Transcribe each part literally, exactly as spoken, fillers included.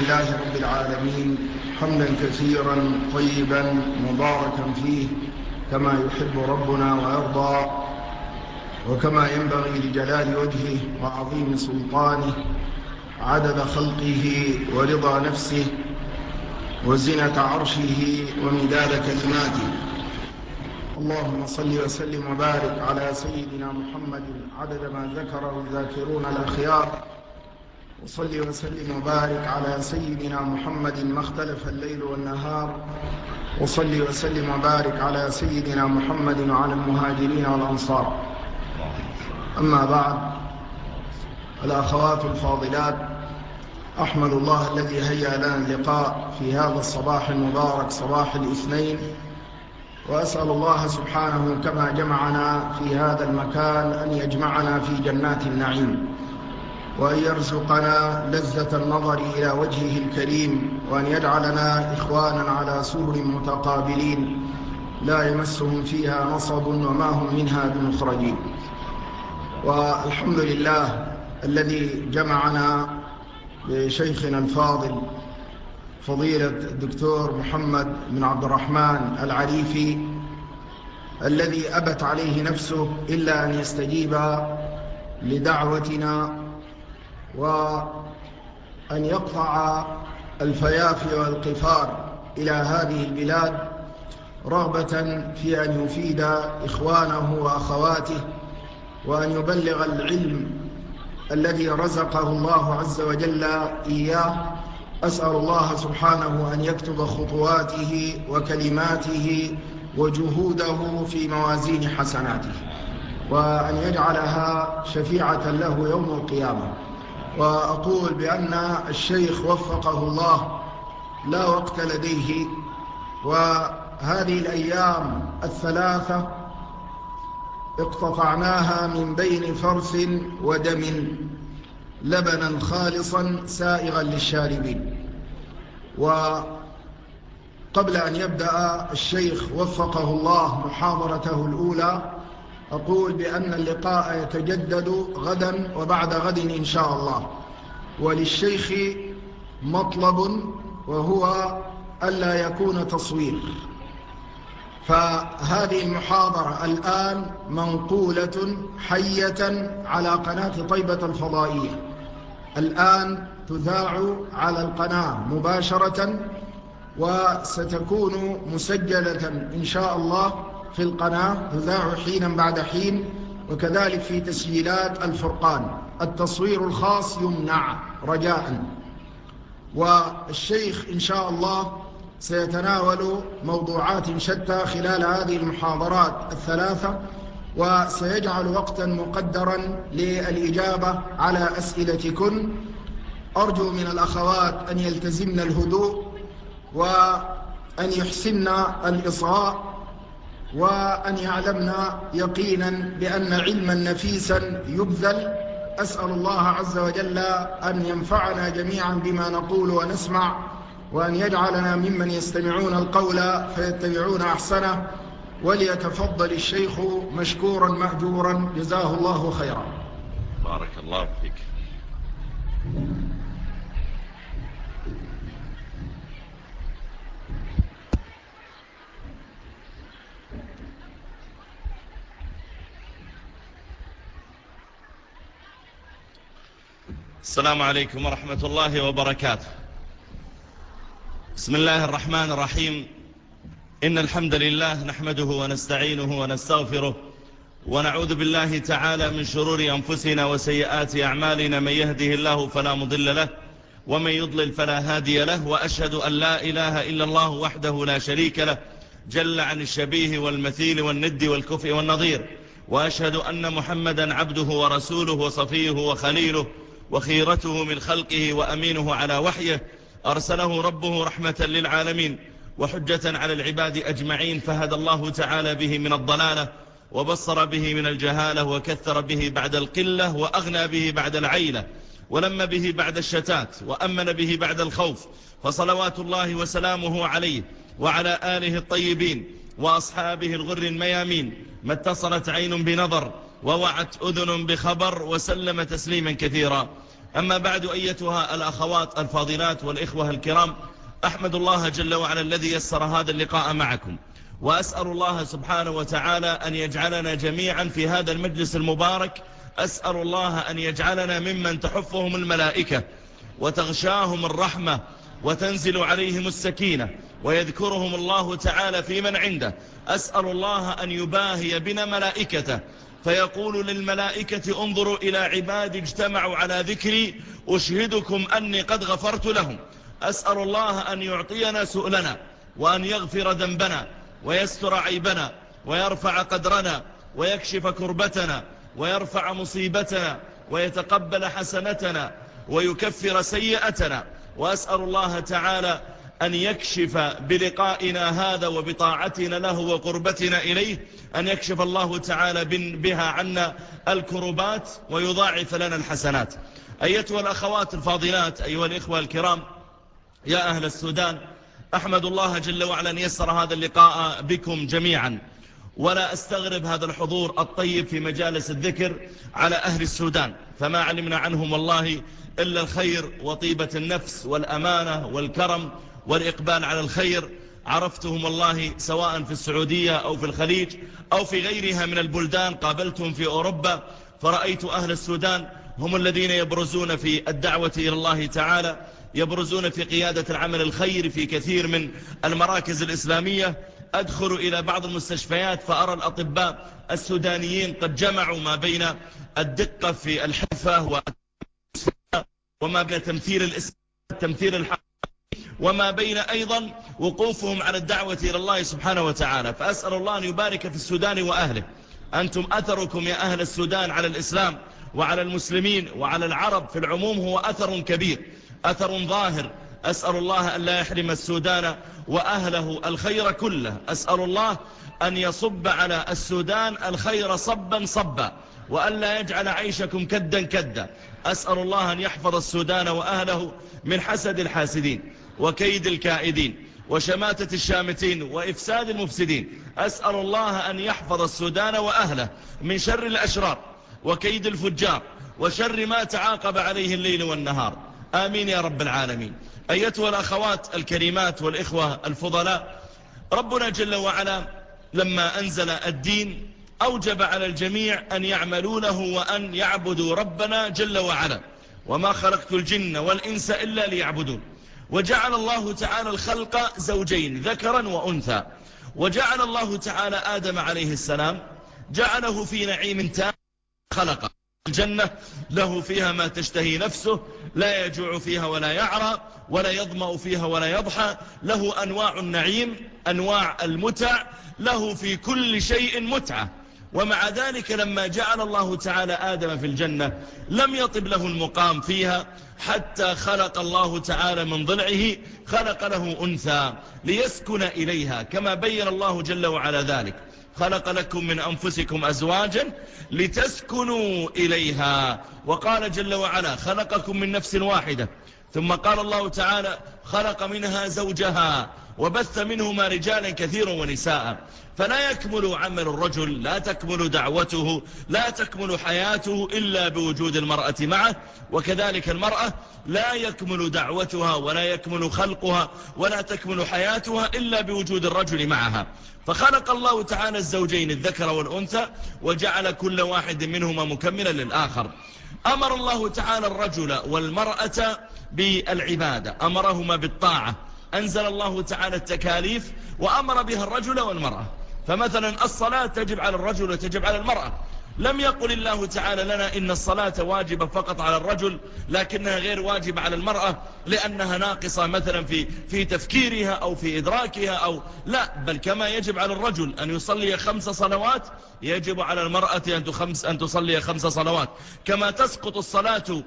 لله رب العالمين حمدا كثيرا طيبا مباركا فيه كما يحب ربنا ويرضى، وكما ينبغي لجلال وجهه وعظيم سلطانه، عدد خلقه ورضا نفسه وزنة عرشه ومداد كلماته. اللهم صل وسلم وبارك على سيدنا محمد عدد ما ذكره الذاكرون الأخيار، وصل وسلم وبارك على سيدنا محمد ما اختلف الليل والنهار، وصل وسلم وبارك على سيدنا محمد وعلى المهاجرين والأنصار. أما بعد، الأخوات الفاضلات، أحمد الله الذي هيأ لنا اللقاء في هذا الصباح المبارك، صباح الاثنين، وأسأل الله سبحانه كما جمعنا في هذا المكان أن يجمعنا في جنات النعيم، وأن يرزقنا لذة النظر إلى وجهه الكريم، وأن يجعلنا إخوانا على سرر متقابلين لا يمسهم فيها نصب وما هم منها بمخرجين. والحمد لله الذي جمعنا بشيخنا الفاضل فضيلة الدكتور محمد بن عبد الرحمن العريفي، الذي أبت عليه نفسه إلا أن يستجيب لدعوتنا وأن يقطع الفيافي والقفار إلى هذه البلاد رغبة في أن يفيد إخوانه وأخواته، وأن يبلغ العلم الذي رزقه الله عز وجل إياه. أسأل الله سبحانه أن يكتب خطواته وكلماته وجهوده في موازين حسناته، وأن يجعلها شفيعة له يوم القيامة. وأقول بأن الشيخ وفقه الله لا وقت لديه، وهذه الأيام الثلاثة اقتطعناها من بين فرث ودم لبنا خالصا سائغا للشاربين. وقبل أن يبدأ الشيخ وفقه الله محاضرته الأولى، أقول بأن اللقاء يتجدد غدا وبعد غد إن شاء الله، وللشيخ مطلب وهو ألا يكون تصوير. فهذه المحاضرة الآن منقولة حية على قناة طيبة الفضائية، الآن تذاع على القناة مباشرة، وستكون مسجلة إن شاء الله في القناة، تذاع حينا بعد حين، وكذلك في تسجيلات الفرقان. التصوير الخاص يمنع رجاء. والشيخ إن شاء الله سيتناول موضوعات شتى خلال هذه المحاضرات الثلاثة، وسيجعل وقتا مقدرا للإجابة على أسئلتكن. أرجو من الأخوات أن يلتزمن الهدوء، وأن يحسن الإصغاء، وأن يعلمن يقينا بأن علما نفيسا يبذل. أسأل الله عز وجل أن ينفعنا جميعا بما نقول ونسمع، وأن يجعلنا ممن يستمعون القول فيتبعون أحسنه. وليتفضل الشيخ مشكورا مأجورا، جزاه الله خيرا. بارك الله فيك. السلام عليكم ورحمة الله وبركاته. بسم الله الرحمن الرحيم. إن الحمد لله نحمده ونستعينه ونستغفره، ونعوذ بالله تعالى من شرور أنفسنا وسيئات أعمالنا. من يهده الله فلا مضل له، ومن يضلل فلا هادي له. وأشهد أن لا إله إلا الله وحده لا شريك له، جل عن الشبيه والمثيل والند والكفء والنظير. وأشهد أن محمدا عبده ورسوله وصفيه وخليله وخيرته من خلقه وأمينه على وحيه، أرسله ربه رحمة للعالمين وحجة على العباد أجمعين. فهدى الله تعالى به من الضلالة، وبصر به من الجهالة، وكثر به بعد القلة، وأغنى به بعد العيلة، ولم به بعد الشتات، وأمن به بعد الخوف. فصلوات الله وسلامه عليه وعلى آله الطيبين وأصحابه الغر الميامين، ما اتصلت عين بنظر ووعت أذن بخبر، وسلم تسليما كثيرا. أما بعد، أيتها الأخوات الفاضلات والإخوة الكرام، أحمد الله جل وعلا الذي يسر هذا اللقاء معكم، وأسأل الله سبحانه وتعالى أن يجعلنا جميعا في هذا المجلس المبارك. أسأل الله أن يجعلنا ممن تحفهم الملائكة وتغشاهم الرحمة وتنزل عليهم السكينة ويذكرهم الله تعالى في من عنده. أسأل الله أن يباهي بنا ملائكته فيقول للملائكة انظروا إلى عبادي اجتمعوا على ذكري أشهدكم أني قد غفرت لهم. أسأل الله أن يعطينا سؤلنا وأن يغفر ذنبنا ويستر عيبنا ويرفع قدرنا ويكشف كربتنا ويرفع مصيبتنا ويتقبل حسنتنا ويكفر سيئتنا. وأسأل الله تعالى أن يكشف بلقائنا هذا وبطاعتنا له وقربتنا إليه، أن يكشف الله تعالى بها عنا الكربات ويضاعف لنا الحسنات. أيتها الأخوات الفاضلات، أيها الإخوة الكرام، يا أهل السودان، أحمد الله جل وعلا أن يسر هذا اللقاء بكم جميعا، ولا أستغرب هذا الحضور الطيب في مجالس الذكر على أهل السودان، فما علمنا عنهم والله إلا الخير وطيبة النفس والأمانة والكرم والإقبال على الخير. عرفتهم والله سواء في السعودية أو في الخليج أو في غيرها من البلدان، قابلتهم في أوروبا، فرأيت أهل السودان هم الذين يبرزون في الدعوة إلى الله تعالى، يبرزون في قيادة العمل الخير في كثير من المراكز الإسلامية. أدخل إلى بعض المستشفيات فأرى الأطباء السودانيين قد جمعوا ما بين الدقة في الحرفة وما بين تمثيل الإسلام تمثيل الحق وما بين أيضا وقوفهم على الدعوة إلى الله سبحانه وتعالى. فأسأل الله أن يبارك في السودان وأهله. أنتم أثركم يا أهل السودان على الإسلام وعلى المسلمين وعلى العرب في العموم هو أثر كبير، أثر ظاهر. أسأل الله أن لا يحرم السودان وأهله الخير كله. أسأل الله أن يصب على السودان الخير صبا صبا، وأن لا يجعل عيشكم كدا كدا. أسأل الله أن يحفظ السودان وأهله من حسد الحاسدين وكيد الكائدين وشماتة الشامتين وإفساد المفسدين. أسأل الله أن يحفظ السودان وأهله من شر الأشرار وكيد الفجار وشر ما تعاقب عليه الليل والنهار، آمين يا رب العالمين. أيتها الأخوات الكريمات والإخوة الفضلاء، ربنا جل وعلا لما أنزل الدين أوجب على الجميع أن يعملوا له وأن يعبدوا ربنا جل وعلا، وما خلقت الجن والإنس إلا ليعبدون. وجعل الله تعالى الخلق زوجين ذكرا وأنثى، وجعل الله تعالى آدم عليه السلام جعله في نعيم تام، خلق الجنة له فيها ما تشتهي نفسه، لا يجوع فيها ولا يعرى ولا يظمأ فيها ولا يضحى، له أنواع النعيم أنواع المتع، له في كل شيء متعة. ومع ذلك لما جعل الله تعالى آدم في الجنة لم يطب له المقام فيها، حتى خلق الله تعالى من ضلعه خلق له أنثى ليسكن إليها، كما بين الله جل وعلا ذلك: خلق لكم من أنفسكم أزواجا لتسكنوا إليها. وقال جل وعلا: خلقكم من نفس واحدة. ثم قال الله تعالى: خلق منها زوجها وبث منهما رجالا كثيرا ونساء. فلا يكمل عمل الرجل، لا تكمل دعوته، لا تكمل حياته إلا بوجود المرأة معه، وكذلك المرأة لا يكمل دعوتها ولا يكمل خلقها ولا تكمل حياتها إلا بوجود الرجل معها. فخلق الله تعالى الزوجين الذكر والأنثى وجعل كل واحد منهما مكملا للآخر. أمر الله تعالى الرجل والمرأة بالعبادة، أمرهما بالطاعة، أنزل الله تعالى التكاليف وأمر بها الرجل والمرأة. فمثلا الصلاة تجب على الرجل وتجب على المرأة. لم يقل الله تعالى لنا إن الصلاة واجبة فقط على الرجل لكنها غير واجبة على المرأة لأنها ناقصة مثلا في في تفكيرها أو في إدراكها أو لا، بل كما يجب على الرجل أن يصلي خمس صلوات يجب على المرأة أن تصلي خمس صلوات. كما تسقط الصلاة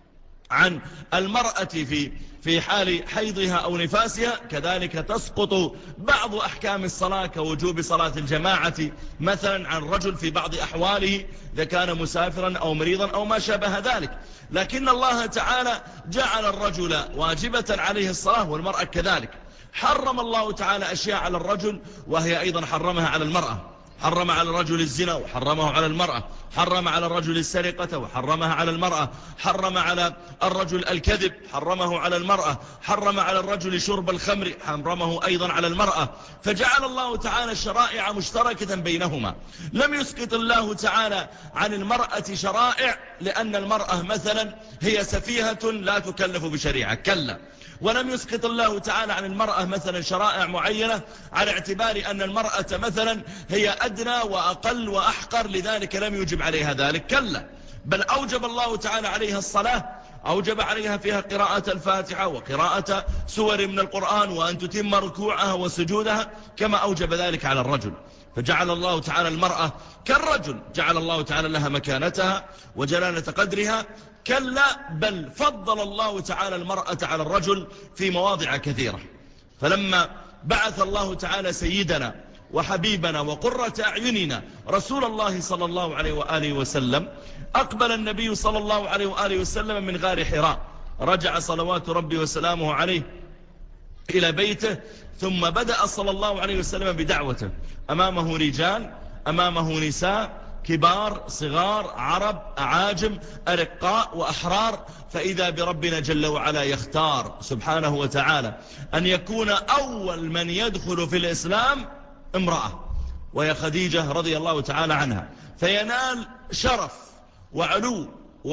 عن المرأة في في حال حيضها أو نفاسها، كذلك تسقط بعض أحكام الصلاة كوجوب صلاة الجماعة مثلا عن الرجل في بعض أحواله إذا كان مسافرا أو مريضا أو ما شابه ذلك. لكن الله تعالى جعل الرجل واجبة عليه الصلاة والمرأة كذلك. حرم الله تعالى أشياء على الرجل وهي أيضا حرمها على المرأة. حرم على الرجل الزنا وحرمه على المرأة، حرم على الرجل السرقة وحرمها على المرأة، حرم على الرجل الكذب حرمه على المرأة، حرم على الرجل شرب الخمر حرمه أيضا على المرأة. فجعل الله تعالى الشرائع مشتركة بينهما. لم يسقط الله تعالى عن المرأة شرائع لأن المرأة مثلا هي سفيهة لا تكلف بشريعة، كلا. ولم يسقط الله تعالى عن المرأة مثلا شرائع معينة على اعتبار أن المرأة مثلا هي أدنى وأقل وأحقر لذلك لم يوجب عليها ذلك، كلا. بل أوجب الله تعالى عليها الصلاة، أوجب عليها فيها قراءة الفاتحة وقراءة سور من القرآن وأن تتم ركوعها وسجودها كما أوجب ذلك على الرجل. فجعل الله تعالى المرأة كالرجل، جعل الله تعالى لها مكانتها وجلالة قدرها، كلا بل فضل الله تعالى المرأة على الرجل في مواضع كثيرة. فلما بعث الله تعالى سيدنا وحبيبنا وقرة أعيننا رسول الله صلى الله عليه وآله وسلم، أقبل النبي صلى الله عليه وآله وسلم من غار حراء، رجع صلوات ربي وسلامه عليه إلى بيته، ثم بدأ صلى الله عليه وسلم بدعوته. أمامه رجال، أمامه نساء، كبار صغار، عرب أعاجم، أرقاء وأحرار. فإذا بربنا جل وعلا يختار سبحانه وتعالى أن يكون أول من يدخل في الإسلام امرأة، وهي خديجة رضي الله تعالى عنها، فينال شرف وعلو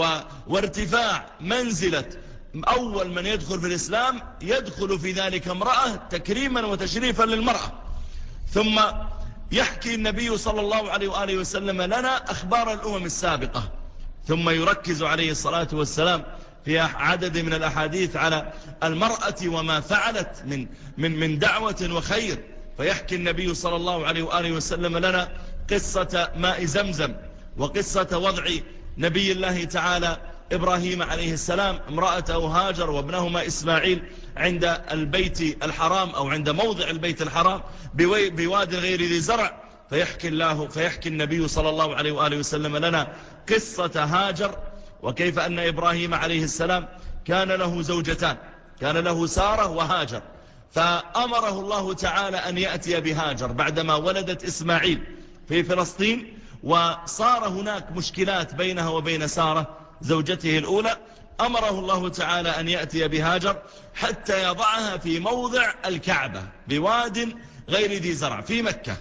وارتفاع منزلة أول من يدخل في الإسلام، يدخل في ذلك امرأة تكريما وتشريفا للمرأة. ثم يحكي النبي صلى الله عليه وآله وسلم لنا أخبار الأمم السابقة، ثم يركز عليه الصلاة والسلام في عدد من الأحاديث على المرأة وما فعلت من, من, من دعوة وخير. فيحكي النبي صلى الله عليه وآله وسلم لنا قصة ماء زمزم، وقصة وضع نبي الله تعالى إبراهيم عليه السلام امرأته هاجر وابنهما إسماعيل عند البيت الحرام أو عند موضع البيت الحرام بواد غير ذي زرع. فيحكي الله فيحكي النبي صلى الله عليه وآله وسلم لنا قصة هاجر، وكيف أن إبراهيم عليه السلام كان له زوجتان، كان له سارة وهاجر، فأمره الله تعالى أن يأتي بهاجر بعدما ولدت إسماعيل في فلسطين، وصار هناك مشكلات بينها وبين سارة زوجته الأولى. أمره الله تعالى أن يأتي بهاجر حتى يضعها في موضع الكعبة بواد غير ذي زرع في مكة.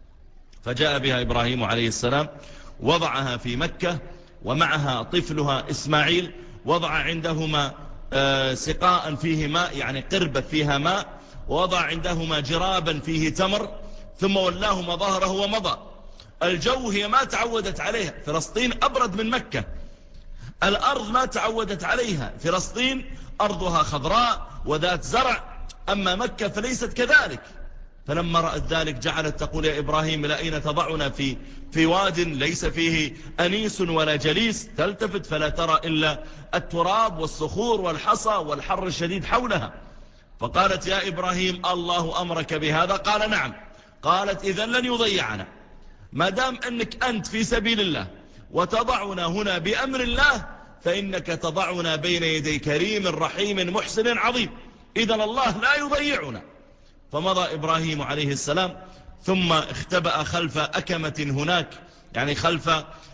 فجاء بها إبراهيم عليه السلام، وضعها في مكة ومعها طفلها إسماعيل، وضع عندهما سقاء فيه ماء، يعني قربة فيها ماء، ووضع عندهما جرابا فيه تمر، ثم ولاهما ظهره ومضى. الجو هي ما تعودت عليها، فلسطين أبرد من مكة، الأرض ما تعودت عليها، فلسطين أرضها خضراء وذات زرع، أما مكة فليست كذلك. فلما رأت ذلك جعلت تقول يا إبراهيم إلى أين تضعنا في, في واد ليس فيه أنيس ولا جليس، تلتفت فلا ترى إلا التراب والصخور والحصى والحر الشديد حولها. فقالت يا إبراهيم الله أمرك بهذا؟ قال نعم. قالت إذن لن يضيعنا، ما دام أنك أنت في سبيل الله وتضعنا هنا بأمر الله، فإنك تضعنا بين يدي كريم رحيم محسن عظيم، إذن الله لا يضيعنا. فمضى إبراهيم عليه السلام، ثم اختبأ خلف أكمة هناك، يعني خلف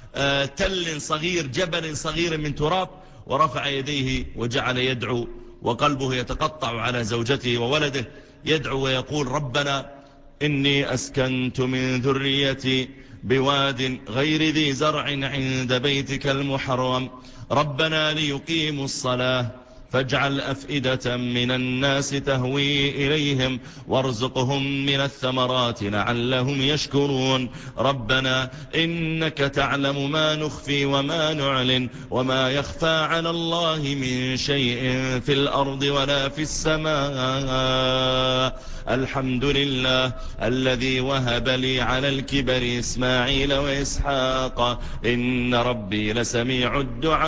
تل صغير، جبل صغير من تراب، ورفع يديه وجعل يدعو وقلبه يتقطع على زوجته وولده، يدعو ويقول ربنا إني أسكنت من ذريتي بواد غير ذي زرع عند بيتك المحرم ربنا ليقيموا الصلاة فاجعل أفئدة من الناس تهوي إليهم وارزقهم من الثمرات لعلهم يشكرون ربنا إنك تعلم ما نخفي وما نعلن وما يخفى على الله من شيء في الأرض ولا في السماء الحمد لله الذي وهب لي على الكبر إسماعيل وإسحاق إن ربي لسميع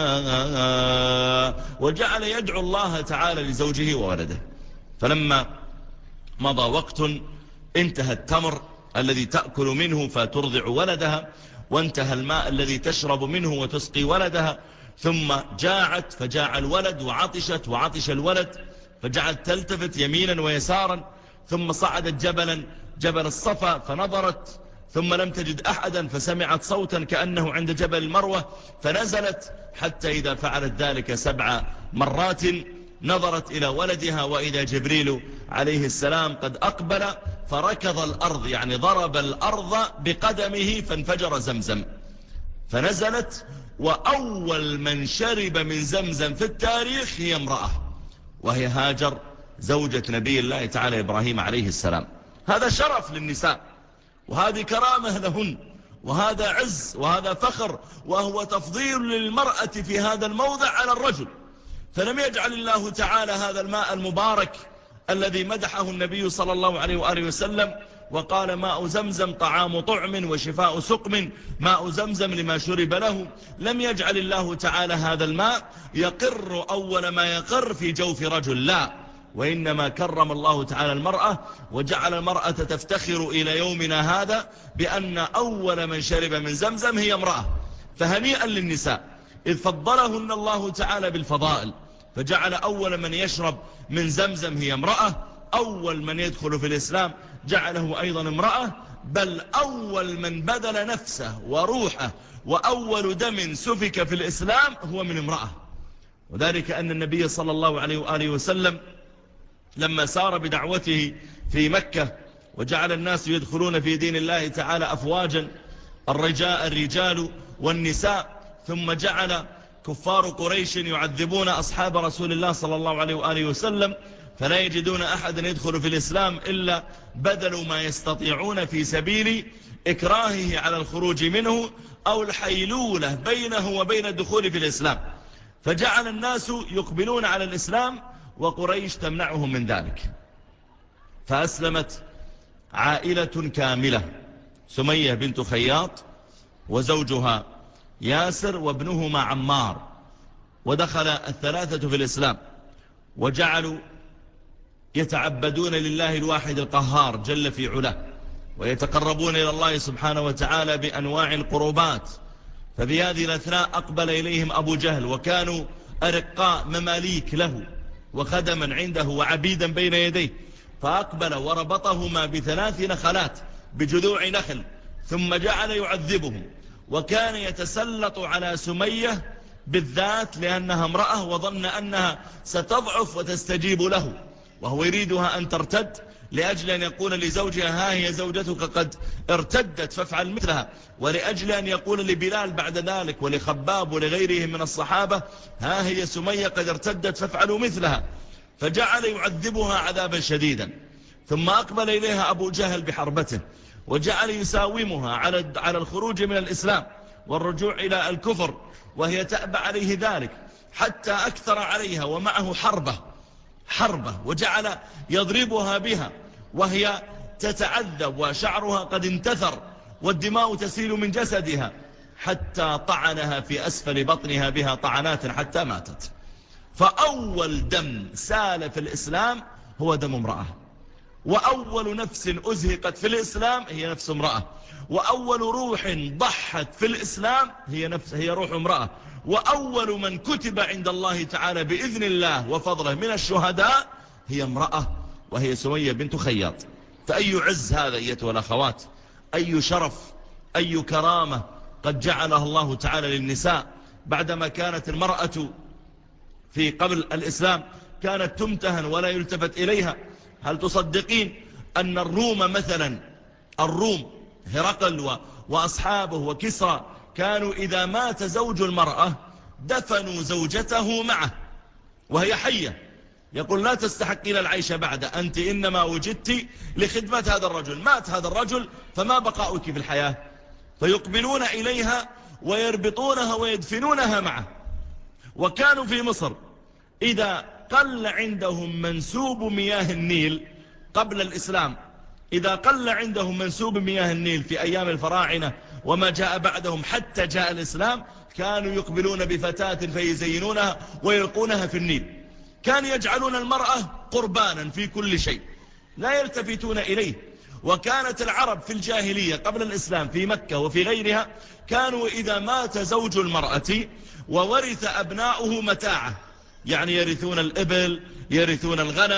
الدعاء. وجعل يدعو الله تعالى لزوجه وولده. فلما مضى وقت انتهى التمر الذي تأكل منه فترضع ولدها، وانتهى الماء الذي تشرب منه وتسقي ولدها، ثم جاعت فجاع الولد وعطشت وعطش الولد، فجعلت تلتفت يمينا ويسارا، ثم صعدت جبلا جبل الصفا فنظرت ثم لم تجد أحدا فسمعت صوتا كأنه عند جبل المروة فنزلت، حتى إذا فعلت ذلك سبع مرات نظرت إلى ولدها وإذا جبريل عليه السلام قد أقبل فركض الأرض، يعني ضرب الأرض بقدمه فانفجر زمزم. فنزلت وأول من شرب من زمزم في التاريخ هي امرأة، وهي هاجر زوجة نبي الله تعالى إبراهيم عليه السلام. هذا شرف للنساء، وهذه كرامة لهن، وهذا عز، وهذا فخر، وهو تفضيل للمرأة في هذا الموضع على الرجل. فلم يجعل الله تعالى هذا الماء المبارك الذي مدحه النبي صلى الله عليه وآله وسلم وقال ماء زمزم طعام طعم وشفاء سقم، ماء زمزم لما شرب له، لم يجعل الله تعالى هذا الماء يقر أول ما يقر في جوف رجل، لا، وإنما كرم الله تعالى المرأة وجعل المرأة تفتخر إلى يومنا هذا بأن أول من شرب من زمزم هي امرأة. فهنيئا للنساء إذ فضلهن الله تعالى بالفضائل، فجعل أول من يشرب من زمزم هي امرأة، أول من يدخل في الإسلام جعله أيضا امرأة، بل أول من بذل نفسه وروحه وأول دم سفك في الإسلام هو من امرأة. وذلك أن النبي صلى الله عليه وآله وسلم لما سار بدعوته في مكة وجعل الناس يدخلون في دين الله تعالى أفواجا، الرجال, الرجال والنساء، ثم جعل كفار قريش يعذبون أصحاب رسول الله صلى الله عليه وآله وسلم فلا يجدون أحدا يدخل في الإسلام إلا بذلوا ما يستطيعون في سبيل إكراهه على الخروج منه أو الحيلولة بينه وبين الدخول في الإسلام، فجعل الناس يقبلون على الإسلام وقريش تمنعهم من ذلك. فأسلمت عائلة كاملة، سمية بنت خياط وزوجها ياسر وابنهما عمار، ودخل الثلاثة في الإسلام وجعلوا يتعبدون لله الواحد القهار جل في علاه، ويتقربون إلى الله سبحانه وتعالى بأنواع القربات. ففي هذه الأثناء أقبل إليهم أبو جهل، وكانوا أرقاء مماليك له وخدما عنده وعبيدا بين يديه، فأقبل وربطهما بثلاث نخلات بجذوع نخل ثم جعل يعذبهم، وكان يتسلط على سمية بالذات لأنها امرأة وظن أنها ستضعف وتستجيب له، وهو يريدها أن ترتد لأجل أن يقول لزوجها ها هي زوجتك قد ارتدت فافعل مثلها، ولأجل أن يقول لبلال بعد ذلك ولخباب ولغيرهم من الصحابة ها هي سمية قد ارتدت فافعلوا مثلها، فجعل يعذبها عذابا شديدا. ثم أقبل إليها أبو جهل بحربته وجعل يساومها على على الخروج من الإسلام والرجوع إلى الكفر، وهي تأبى عليه ذلك حتى أكثر عليها ومعه حربة حربة وجعل يضربها بها وهي تتعذب وشعرها قد انتثر والدماء تسيل من جسدها، حتى طعنها في أسفل بطنها بها طعنات حتى ماتت. فأول دم سال في الإسلام هو دم امرأة، وأول نفس أزهقت في الإسلام هي نفس امرأة، وأول روح ضحت في الإسلام هي نفس هي روح امرأة، وأول من كتب عند الله تعالى بإذن الله وفضله من الشهداء هي امرأة، وهي سمية بنت خياط. فأي عز هذا أيتها الأخوات، أي شرف، أي كرامة قد جعلها الله تعالى للنساء، بعدما كانت المرأة في قبل الإسلام كانت تمتهن ولا يلتفت إليها. هل تصدقين أن الروم مثلا، الروم هرقل وأصحابه وكسرى كانوا إذا مات زوج المرأة دفنوا زوجته معه وهي حية، يقول لا تستحقين العيش بعد، أنت إنما وجدت لخدمة هذا الرجل، مات هذا الرجل فما بقاؤك في الحياة، فيقبلون إليها ويربطونها ويدفنونها معه. وكانوا في مصر إذا قل عندهم منسوب مياه النيل قبل الإسلام، إذا قل عندهم منسوب مياه النيل في أيام الفراعنة وما جاء بعدهم حتى جاء الإسلام، كانوا يقبلون بفتاة فيزينونها ويلقونها في النيل. كانوا يجعلون المرأة قربانا في كل شيء لا يلتفتون إليه. وكانت العرب في الجاهلية قبل الإسلام في مكة وفي غيرها كانوا إذا مات زوج المرأة وورث أبناؤه متاعه، يعني يرثون الإبل، يرثون الغنم،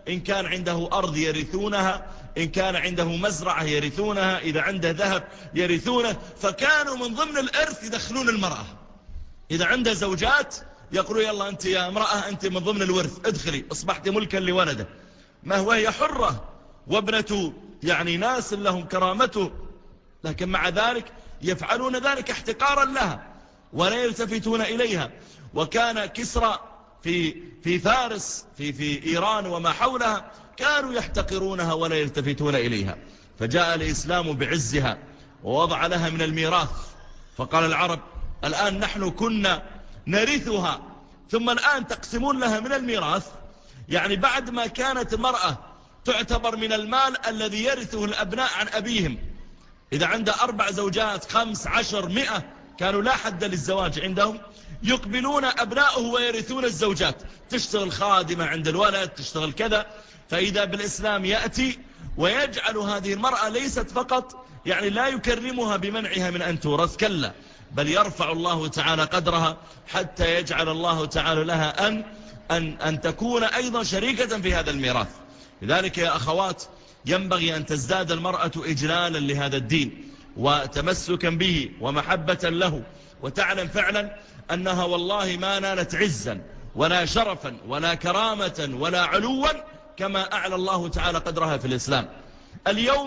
إن كان عنده أرض يرثونها، إن كان عنده مزرعة يرثونها، إذا عنده ذهب يرثونه. فكانوا من ضمن الإرث يدخلون المرأة، إذا عنده زوجات يقولوا يلا أنت يا امرأة أنت من ضمن الورث ادخلي، أصبحت ملكا لولده، ما هو هي حرة وابنة يعني ناس لهم كرامته، لكن مع ذلك يفعلون ذلك احتقارا لها ولا يلتفتون إليها. وكان كسرى في في فارس في في إيران وما حولها كانوا يحتقرونها ولا يلتفتون إليها، فجاء الإسلام بعزها ووضع لها من الميراث. فقال العرب الآن نحن كنا نرثها ثم الآن تقسمون لها من الميراث، يعني بعد ما كانت المرأة تعتبر من المال الذي يرثه الأبناء عن أبيهم، إذا عنده أربع زوجات خمس عشر مئة كانوا لا حد للزواج عندهم، يقبلون أبناؤه ويرثون الزوجات، تشتغل خادمة عند الولد تشتغل كذا. فإذا بالإسلام يأتي ويجعل هذه المرأة ليست فقط يعني لا يكرمها بمنعها من أن تورث، كلا بل يرفع الله تعالى قدرها حتى يجعل الله تعالى لها أن, أن, أن تكون أيضا شريكة في هذا الميراث. لذلك يا أخوات ينبغي أن تزداد المرأة إجلالا لهذا الدين وتمسكا به ومحبة له، وتعلم فعلا أنها والله ما نالت عزا ولا شرفا ولا كرامة ولا علوا كما أعلى الله تعالى قدرها في الإسلام. اليوم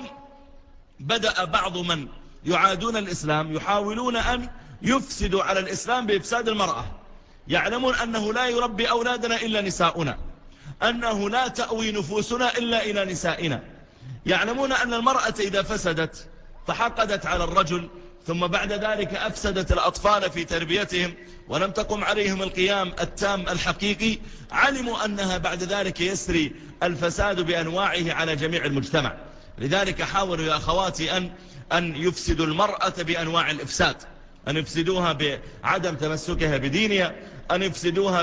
بدأ بعض من يعادون الإسلام يحاولون أن يفسدوا على الإسلام بإفساد المرأة، يعلمون أنه لا يربي أولادنا إلا نساؤنا، أنه لا تأوي نفوسنا إلا إلى نسائنا، يعلمون أن المرأة إذا فسدت فحقدت على الرجل ثم بعد ذلك أفسدت الأطفال في تربيتهم ولم تقم عليهم القيام التام الحقيقي، علموا أنها بعد ذلك يسري الفساد بأنواعه على جميع المجتمع. لذلك حاولوا يا أخواتي أن, أن يفسدوا المرأة بأنواع الإفساد، أن يفسدوها بعدم تمسكها بدينها، أن يفسدوها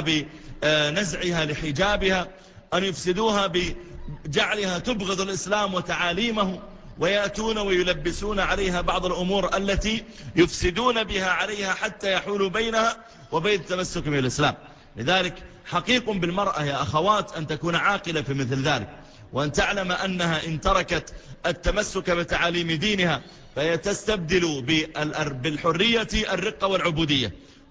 بنزعها لحجابها، أن يفسدوها بجعلها تبغض الإسلام وتعاليمه، ويأتون ويلبسون عليها بعض الأمور التي يفسدون بها عليها حتى يحولوا بينها وبين التمسك بالإسلام. لذلك حقيق بالمرأة يا أخوات أن تكون عاقلة في مثل ذلك، وأن تعلم أنها إن تركت التمسك بتعاليم دينها فهي تستبدل بالحرية الرقة والعبودية،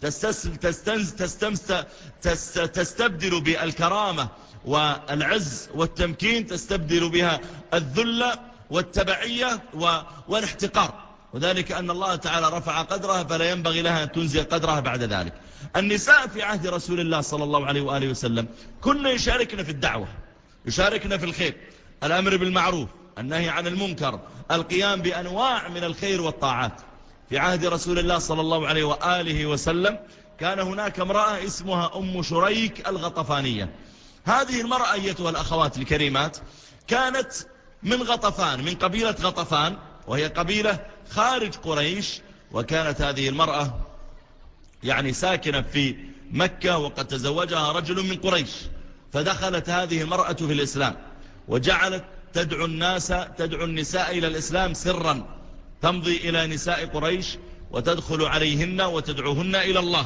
تستبدل بالكرامة والعز والتمكين، تستبدل بها الذل والتبعية والاحتقار، وذلك أن الله تعالى رفع قدرها فلا ينبغي لها أن تنزل قدرها بعد ذلك. النساء في عهد رسول الله صلى الله عليه وآله وسلم كنا يشاركنا في الدعوة، يشاركنا في الخير، الأمر بالمعروف، النهي عن المنكر، القيام بأنواع من الخير والطاعات. في عهد رسول الله صلى الله عليه وآله وسلم كان هناك امرأة اسمها أم شريك الغطفانية. هذه المرأة أيتها الأخوات الكريمات كانت من غطفان، من قبيلة غطفان، وهي قبيلة خارج قريش، وكانت هذه المرأة يعني ساكنة في مكة وقد تزوجها رجل من قريش، فدخلت هذه المرأة في الإسلام وجعلت تدعو الناس تدعو النساء إلى الإسلام سرا، تمضي إلى نساء قريش وتدخل عليهن وتدعوهن إلى الله.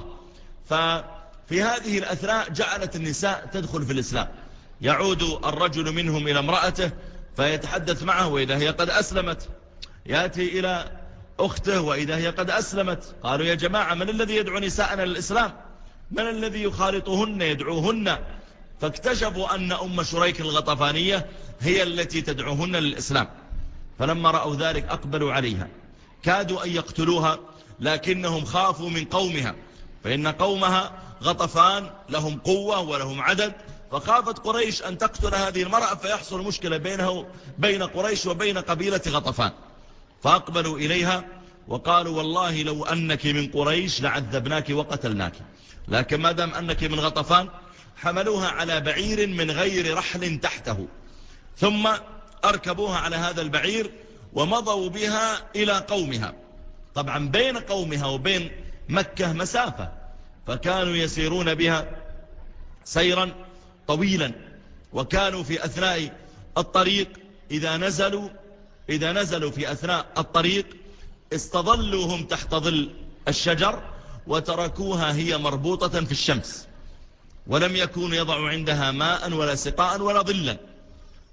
ففي هذه الأثناء جعلت النساء تدخل في الإسلام، يعود الرجل منهم إلى امرأته فيتحدث معه، وإذا هي قد أسلمت يأتي إلى أخته وإذا هي قد أسلمت. قالوا يا جماعة من الذي يدعو نساءنا للإسلام؟ من الذي يخالطهن يدعوهن؟ فاكتشفوا أن أم شريك الغطفانية هي التي تدعوهن للإسلام، فلما رأوا ذلك أقبلوا عليها، كادوا أن يقتلوها لكنهم خافوا من قومها، فإن قومها غطفان لهم قوة ولهم عدد، فخافت قريش أن تقتل هذه المرأة فيحصل مشكلة بينه بين قريش وبين قبيلة غطفان. فأقبلوا إليها وقالوا والله لو أنك من قريش لعذبناك وقتلناك، لكن ما دام أنك من غطفان حملوها على بعير من غير رحل تحته، ثم أركبوها على هذا البعير ومضوا بها إلى قومها. طبعا بين قومها وبين مكة مسافة، فكانوا يسيرون بها سيرا طويلا، وكانوا في أثناء الطريق إذا نزلوا إذا نزلوا في أثناء الطريق استظلوهم تحت ظل الشجر وتركوها هي مربوطة في الشمس، ولم يكونوا يضعوا عندها ماء ولا سقاء ولا ظلا،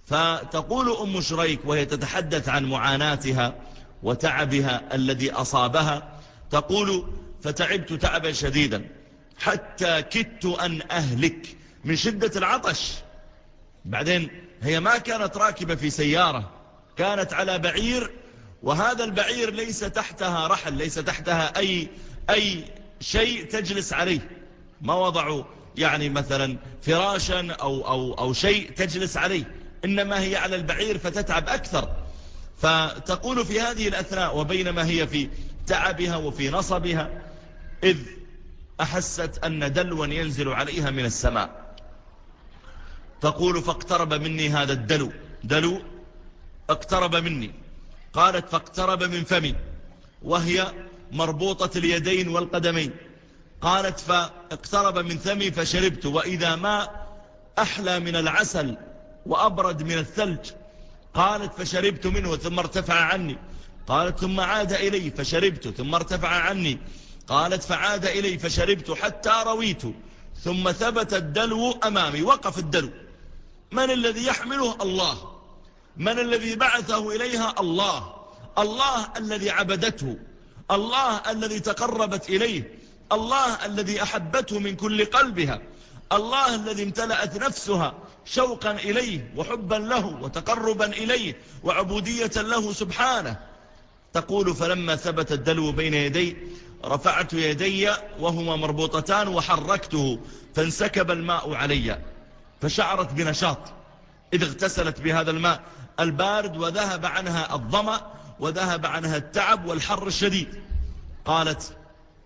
فتقول أم شريك وهي تتحدث عن معاناتها وتعبها الذي أصابها، تقول: فتعبت تعبا شديدا حتى كدت أن أهلك من شدة العطش. بعدين هي ما كانت راكبة في سيارة، كانت على بعير، وهذا البعير ليس تحتها رحل، ليس تحتها أي, أي شيء تجلس عليه، ما وضعوا يعني مثلا فراشا أو, أو, أو شيء تجلس عليه، إنما هي على البعير فتتعب أكثر. فتقول في هذه الأثناء وبينما هي في تعبها وفي نصبها، إذ أحست أن دلوا ينزل عليها من السماء. تقول: فاقترب مني هذا الدلو، دلو اقترب مني. قالت: فاقترب من فمي وهي مربوطة اليدين والقدمين. قالت: فاقترب من فمي فشربت، وإذا ما أحلى من العسل وأبرد من الثلج. قالت: فشربت منه ثم ارتفع عني. قالت: ثم عاد إلي فشربت ثم ارتفع عني. قالت: فعاد إلي فشربت حتى رويت، ثم ثبت الدلو أمامي، وقف الدلو. من الذي يحمله؟ الله. من الذي بعثه إليها؟ الله. الله الذي عبدته، الله الذي تقربت إليه، الله الذي أحبته من كل قلبها، الله الذي امتلأت نفسها شوقا إليه وحبا له وتقربا إليه وعبودية له سبحانه. تقول: فلما ثبت الدلو بين يدي رفعت يدي وهما مربوطتان وحركته فانسكب الماء علي، فشعرت بنشاط إذ اغتسلت بهذا الماء البارد، وذهب عنها الظمأ وذهب عنها التعب والحر الشديد. قالت: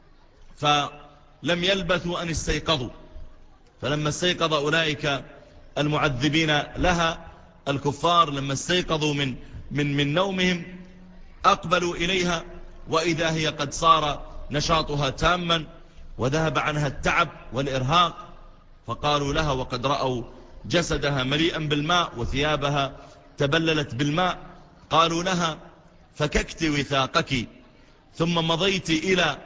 فلم يلبثوا أن استيقظوا، فلما استيقظ أولئك المعذبين لها الكفار، لما استيقظوا من, من, من نومهم أقبلوا إليها، وإذا هي قد صار نشاطها تاما وذهب عنها التعب والإرهاق. فقالوا لها وقد رأوا جسدها مليئا بالماء وثيابها تبللت بالماء، قالوا لها: فككت وثاقك ثم مضيت إلى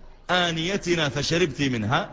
آنيتنا فشربت منها.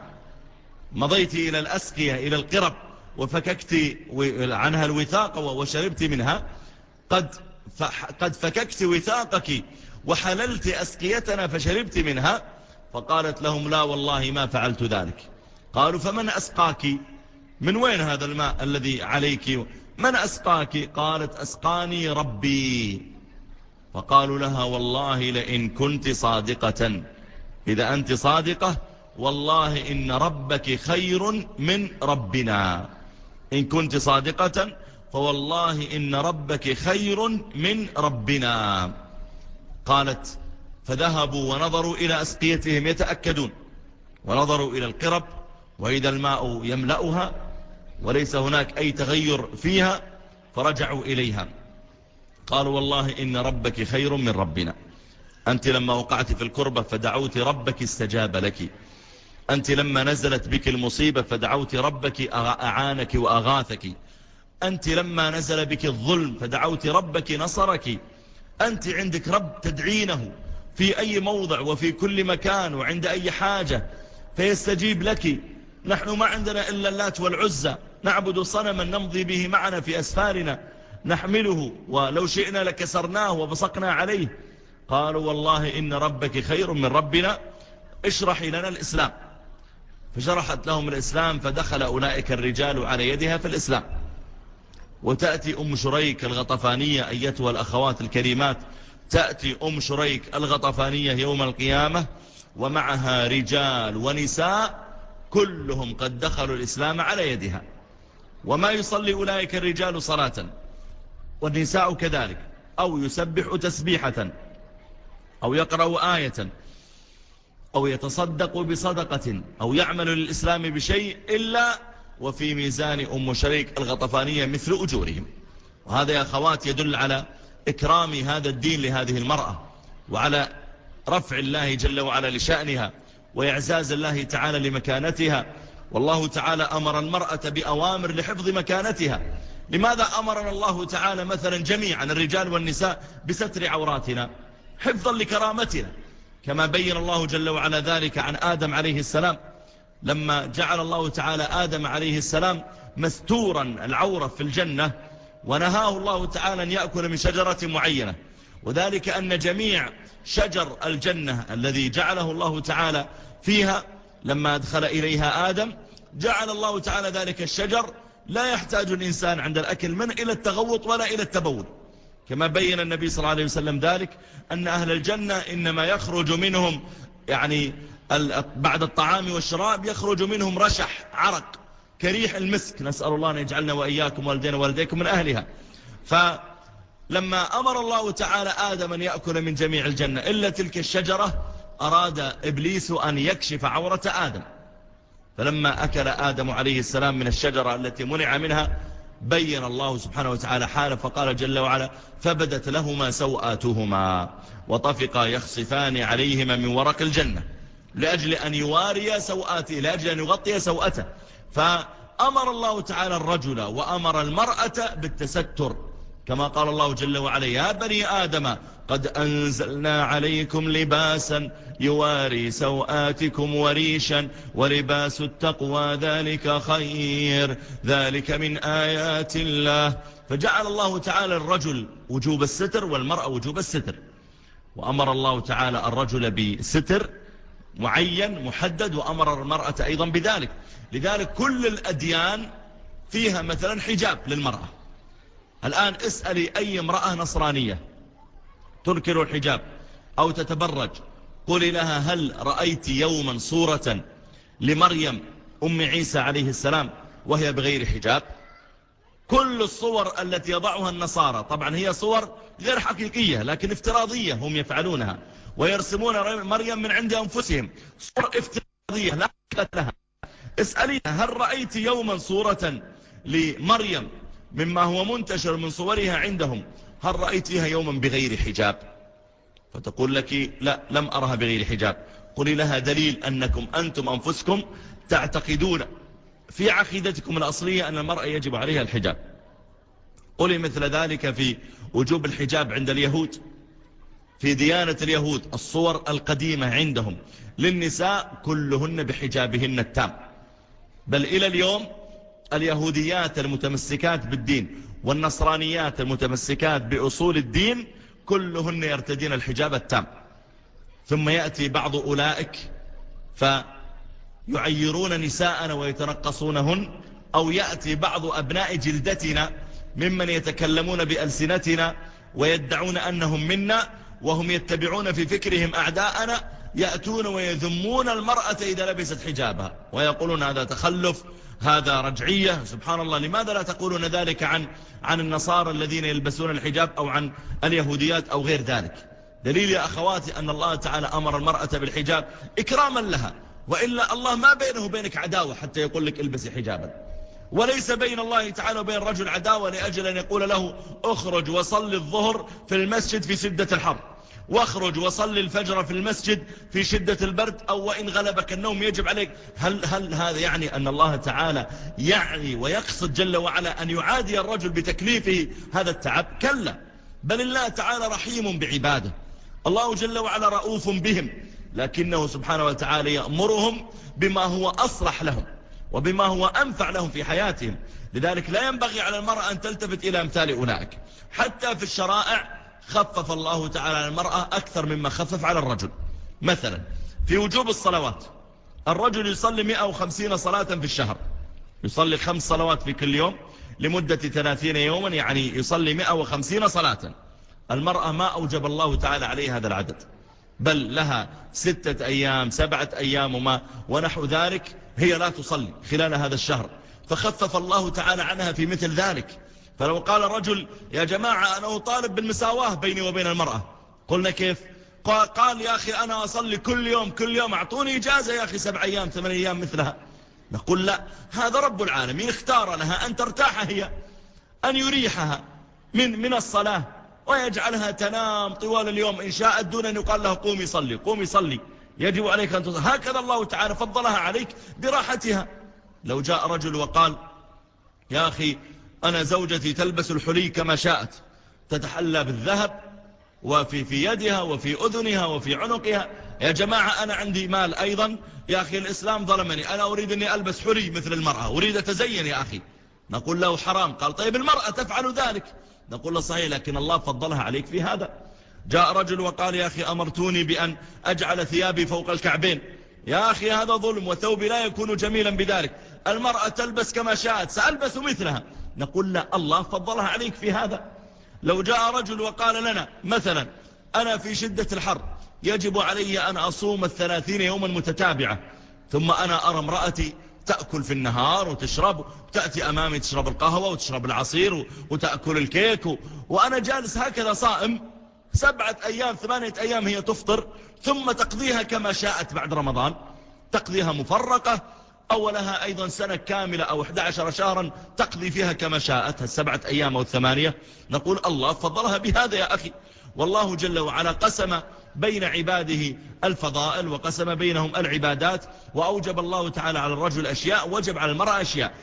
مضيت إلى الأسقية إلى القرب وفككت عنها الوثاق وشربت منها. قد قد فككت وثاقك وحللت أسقيتنا فشربت منها. فقالت لهم: لا والله ما فعلت ذلك. قالوا: فمن أسقاك؟ من وين هذا الماء الذي عليك؟ من أسقاك؟ قالت: أسقاني ربي. فقالوا لها: والله لئن كنت صادقة، إذا أنت صادقة والله إن ربك خير من ربنا. إن كنت صادقة فوالله إن ربك خير من ربنا. قالت: فذهبوا ونظروا إلى أسقيتهم يتأكدون، ونظروا إلى القرب وإذا الماء يملأها وليس هناك أي تغير فيها، فرجعوا إليها قالوا: والله إن ربك خير من ربنا. أنت لما وقعت في الكربة فدعوت ربك استجاب لك، أنت لما نزلت بك المصيبة فدعوت ربك أعانك وأغاثك، أنت لما نزل بك الظلم فدعوت ربك نصرك، أنت عندك رب تدعينه في أي موضع وفي كل مكان وعند أي حاجة فيستجيب لك. نحن ما عندنا إلا اللات والعزى، نعبد صنما نمضي به معنا في أسفارنا نحمله، ولو شئنا لكسرناه وبصقنا عليه. قالوا: والله إن ربك خير من ربنا، اشرحي لنا الإسلام. فشرحت لهم الإسلام، فدخل أولئك الرجال على يدها في الإسلام. وتأتي أم شريك الغطفانية، أيتها الأخوات الكريمات، تأتي أم شريك الغطفانية يوم القيامة ومعها رجال ونساء كلهم قد دخلوا الإسلام على يدها. وما يصلي أولئك الرجال صلاة والنساء كذلك، أو يسبح تسبيحة أو يقرأ آية أو يتصدق بصدقة أو يعمل للإسلام بشيء إلا وفي ميزان أم شريك الغطفانية مثل أجورهم. وهذا يا أخوات يدل على إكرام هذا الدين لهذه المرأة، وعلى رفع الله جل وعلا لشأنها، وإعزاز الله تعالى لمكانتها. والله تعالى أمر المرأة بأوامر لحفظ مكانتها. لماذا أمرنا الله تعالى مثلا جميعا الرجال والنساء بستر عوراتنا؟ حفظا لكرامتنا، كما بين الله جل وعلا ذلك عن آدم عليه السلام، لما جعل الله تعالى آدم عليه السلام مستورا العورة في الجنة، ونهاه الله تعالى أن يأكل من شجرة معينة، وذلك أن جميع شجر الجنة الذي جعله الله تعالى فيها لما أدخل إليها آدم، جعل الله تعالى ذلك الشجر لا يحتاج الإنسان عند الأكل من إلى التغوط ولا إلى التبول، كما بين النبي صلى الله عليه وسلم ذلك أن أهل الجنة إنما يخرج منهم يعني بعد الطعام والشراب يخرج منهم رشح عرق كريح المسك، نسأل الله أن يجعلنا وإياكم والدينا والديكم من أهلها. فلما أمر الله تعالى آدم أن يأكل من جميع الجنة إلا تلك الشجرة، أراد إبليس أن يكشف عورة آدم، فلما أكل آدم عليه السلام من الشجرة التي منع منها بين الله سبحانه وتعالى حاله، فقال جل وعلا: فبدت لهما سوآتهما وطفقا يخصفان عليهما من ورق الجنة، لأجل أن يواري سوآته، لأجل أن يغطي سوءته. فأمر الله تعالى الرجل وأمر المرأة بالتستر، كما قال الله جل وعلا: يا بني آدم قد أنزلنا عليكم لباسا يواري سوآتكم وريشا ولباس التقوى ذلك خير ذلك من آيات الله. فجعل الله تعالى الرجل وجوب الستر والمرأة وجوب الستر، وأمر الله تعالى الرجل بستر معين محدد، وأمر المرأة أيضا بذلك. لذلك كل الأديان فيها مثلا حجاب للمرأة. الآن اسألي أي امرأة نصرانية تنكر الحجاب أو تتبرج، قولي لها: هل رأيت يوما صورة لمريم أم عيسى عليه السلام وهي بغير حجاب؟ كل الصور التي يضعها النصارى طبعا هي صور غير حقيقية لكن افتراضية هم يفعلونها، ويرسمون مريم من عند أنفسهم، صور افتراضية لا حقيقة لها. اسأليها: هل رأيت يوما صورة لمريم مما هو منتشر من صورها عندهم، هل رأيتها يوما بغير حجاب؟ فتقول لك: لا، لم أرها بغير حجاب. قولي لها: دليل أنكم أنتم أنفسكم تعتقدون في عقيدتكم الأصلية أن المرأة يجب عليها الحجاب. قولي مثل ذلك في وجوب الحجاب عند اليهود. في ديانة اليهود الصور القديمة عندهم للنساء كلهن بحجابهن التام، بل إلى اليوم اليهوديات المتمسكات بالدين والنصرانيات المتمسكات بأصول الدين كلهن يرتدين الحجاب التام. ثم يأتي بعض أولئك فيعيرون نساءنا ويتنقصونهن، أو يأتي بعض أبناء جلدتنا ممن يتكلمون بألسنتنا ويدعون أنهم منا وهم يتبعون في فكرهم أعداءنا، يأتون ويذمون المرأة إذا لبست حجابها ويقولون هذا تخلف، هذا رجعية. سبحان الله، لماذا لا تقولون ذلك عن عن النصارى الذين يلبسون الحجاب أو عن اليهوديات أو غير ذلك؟ دليل يا أخواتي أن الله تعالى أمر المرأة بالحجاب إكراما لها، وإلا الله ما بينه وبينك عداوة حتى يقول لك البسي حجابا، وليس بين الله تعالى وبين الرجل عداوة لأجل أن يقول له اخرج وصل الظهر في المسجد في شدة الحر، واخرج وصل الفجر في المسجد في شدة البرد، أو وإن غلبك النوم يجب عليك. هل, هل هذا يعني أن الله تعالى يعني ويقصد جل وعلا أن يعادي الرجل بتكليفه هذا التعب؟ كلا، بل الله تعالى رحيم بعباده، الله جل وعلا رؤوف بهم، لكنه سبحانه وتعالى يأمرهم بما هو أصلح لهم وبما هو أنفع لهم في حياتهم. لذلك لا ينبغي على المرأة أن تلتفت إلى أمثال أولئك. حتى في الشرائع خفف الله تعالى على المرأة أكثر مما خفف على الرجل. مثلا في وجوب الصلوات، الرجل يصلي مئة وخمسين صلاة في الشهر، يصلي خمس صلوات في كل يوم لمدة ثلاثين يوما، يعني يصلي مئة وخمسين صلاة. المرأة ما أوجب الله تعالى عليها هذا العدد، بل لها ستة أيام سبعة أيام وما ونحو ذلك هي لا تصلي خلال هذا الشهر، فخفف الله تعالى عنها في مثل ذلك. فلو قال رجل: يا جماعة أنا أطالب بالمساواة بيني وبين المرأة، قلنا كيف؟ قال: يا أخي أنا أصلي كل يوم كل يوم، أعطوني إجازة يا أخي سبع أيام ثمان أيام مثلها. نقول: لا، هذا رب العالمين اختار لها أن ترتاح هي، أن يريحها من من الصلاة ويجعلها تنام طوال اليوم إن شاءت، دون أن يقال لها قومي صلي قومي صلي، يجب عليك أن تصلي. هكذا الله تعالى فضلها عليك براحتها. لو جاء رجل وقال: يا أخي أنا زوجتي تلبس الحلي كما شاءت، تتحلى بالذهب وفي في يدها وفي أذنها وفي عنقها، يا جماعة أنا عندي مال أيضا، يا أخي الإسلام ظلمني، أنا أريد أني ألبس حلي مثل المرأة، أريد أتزين يا أخي، نقول له حرام. قال طيب المرأة تفعل ذلك. نقول له صحيح، لكن الله فضلها عليك في هذا. جاء رجل وقال يا أخي أمرتوني بأن أجعل ثيابي فوق الكعبين. يا أخي هذا ظلم، وثوبي لا يكون جميلا بذلك، المرأة تلبس كما شاءت، سألبس مثلها. نقول لا، الله فضلها عليك في هذا. لو جاء رجل وقال لنا مثلا أنا في شدة الحر يجب علي أن أصوم الثلاثين يوما متتابعة، ثم أنا أرى امرأتي تأكل في النهار وتشرب، تأتي أمامي تشرب القهوة وتشرب العصير وتأكل الكيك، وأنا جالس هكذا صائم سبعة أيام ثمانية أيام هي تفطر، ثم تقضيها كما شاءت بعد رمضان، تقضيها مفرقة، أو لها أيضا سنة كاملة أو أحد عشر شهرا تقضي فيها كما شاءت السبعة أيام أو الثمانية. نقول الله فضلها بهذا يا أخي. والله جل وعلا قسم بين عباده الفضائل وقسم بينهم العبادات، وأوجب الله تعالى على الرجل أشياء وجب على المرأة أشياء.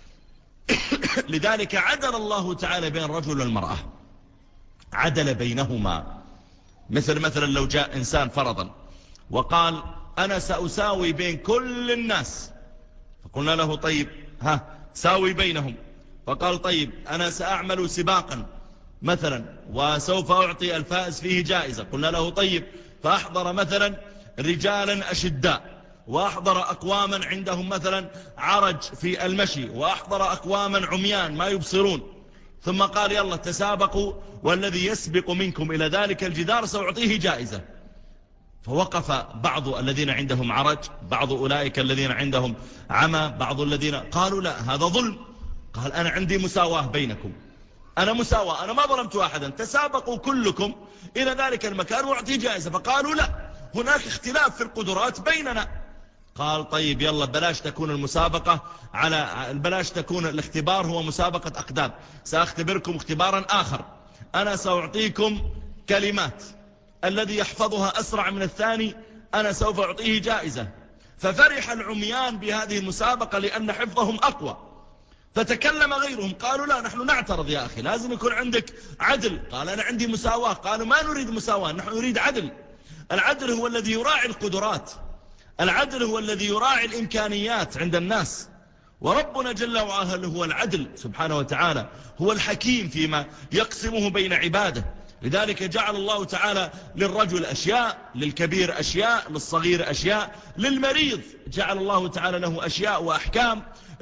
لذلك عدل الله تعالى بين الرجل والمرأة، عدل بينهما. مثل مثلا لو جاء إنسان فرضا وقال أنا سأساوي بين كل الناس، فقلنا له طيب ها ساوي بينهم، فقال طيب أنا سأعمل سباقا مثلا وسوف أعطي الفائز فيه جائزة. قلنا له طيب، فأحضر مثلا رجالا أشداء، وأحضر أقواما عندهم مثلا عرج في المشي، وأحضر أقواما عميان ما يبصرون، ثم قال يلا تسابقوا، والذي يسبق منكم إلى ذلك الجدار سأعطيه جائزة. فوقف بعض الذين عندهم عرج، بعض أولئك الذين عندهم عمى، بعض الذين قالوا لا هذا ظلم. قال أنا عندي مساواة بينكم، أنا مساواة، أنا ما ظلمت أحدا، تسابقوا كلكم إلى ذلك المكان وأعطي جائزة. فقالوا لا، هناك اختلاف في القدرات بيننا. قال طيب يلا بلاش تكون المسابقة على بلاش تكون الاختبار هو مسابقة أقدام، سأختبركم اختبارا آخر، أنا سأعطيكم كلمات، الذي يحفظها أسرع من الثاني أنا سوف أعطيه جائزة. ففرح العميان بهذه المسابقة لأن حفظهم أقوى، فتكلم غيرهم قالوا لا نحن نعترض يا أخي، لازم يكون عندك عدل. قال أنا عندي مساواة. قالوا ما نريد مساواة، نحن نريد عدل. العدل هو الذي يراعي القدرات، العدل هو الذي يراعي الإمكانيات عند الناس، وربنا جل وعلا هو العدل سبحانه وتعالى، هو الحكيم فيما يقسمه بين عباده. لذلك جعل الله تعالى للرجل أشياء، للكبير أشياء، للصغير أشياء، للمريض جعل الله تعالى له أشياء وأحكام،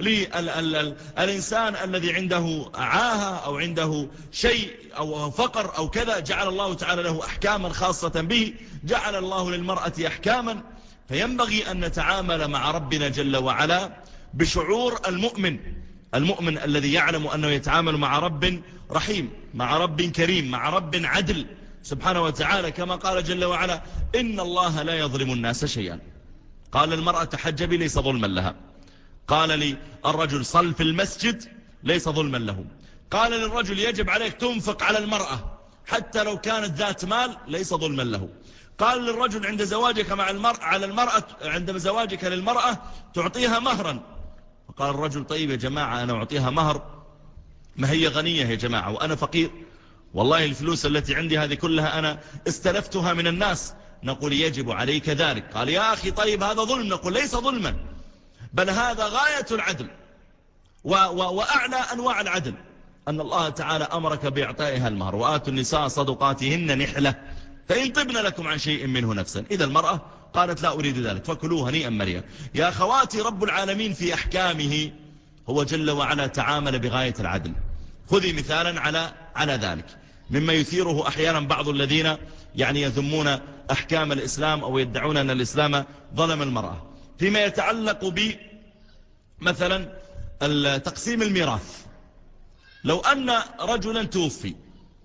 للإنسان الذي عنده عاهة أو عنده شيء أو فقر أو كذا جعل الله تعالى له أحكاما خاصة به، جعل الله للمرأة أحكاما. فينبغي أن نتعامل مع ربنا جل وعلا بشعور المؤمن، المؤمن الذي يعلم أنه يتعامل مع رب رحيم، مع رب كريم، مع رب عدل سبحانه وتعالى، كما قال جل وعلا إن الله لا يظلم الناس شيئا. قال المرأة تحجبي ليس ظلما لها، قال لي الرجل صل في المسجد ليس ظلما له، قال للرجل يجب عليك تنفق على المرأة حتى لو كانت ذات مال ليس ظلما له، قال للرجل عند زواجك مع المرأة على المرأة عند زواجك للمرأة تعطيها مهرا. فقال الرجل طيب يا جماعة أنا أعطيها مهر، ما هي غنية يا جماعة وأنا فقير، والله الفلوس التي عندي هذه كلها أنا استلفتها من الناس. نقول يجب عليك ذلك. قال يا أخي طيب هذا ظلم. نقول ليس ظلما، بل هذا غاية العدل و و وأعلى أنواع العدل، أن الله تعالى أمرك بإعطائها المهر، وآتوا النساء صدقاتهن نحلة فإن طبن لكم عن شيء منه نفسا. إذا المرأة قالت لا أريد ذلك فكلوه هنيئا مريا. يا أخواتي رب العالمين في أحكامه هو جل وعلا تعامل بغاية العدل. خذي مثالا على على ذلك مما يثيره أحيانا بعض الذين يعني يذمون أحكام الإسلام أو يدعون أن الإسلام ظلم المرأة فيما يتعلق ب مثلا تقسيم الميراث. لو أن رجلا توفي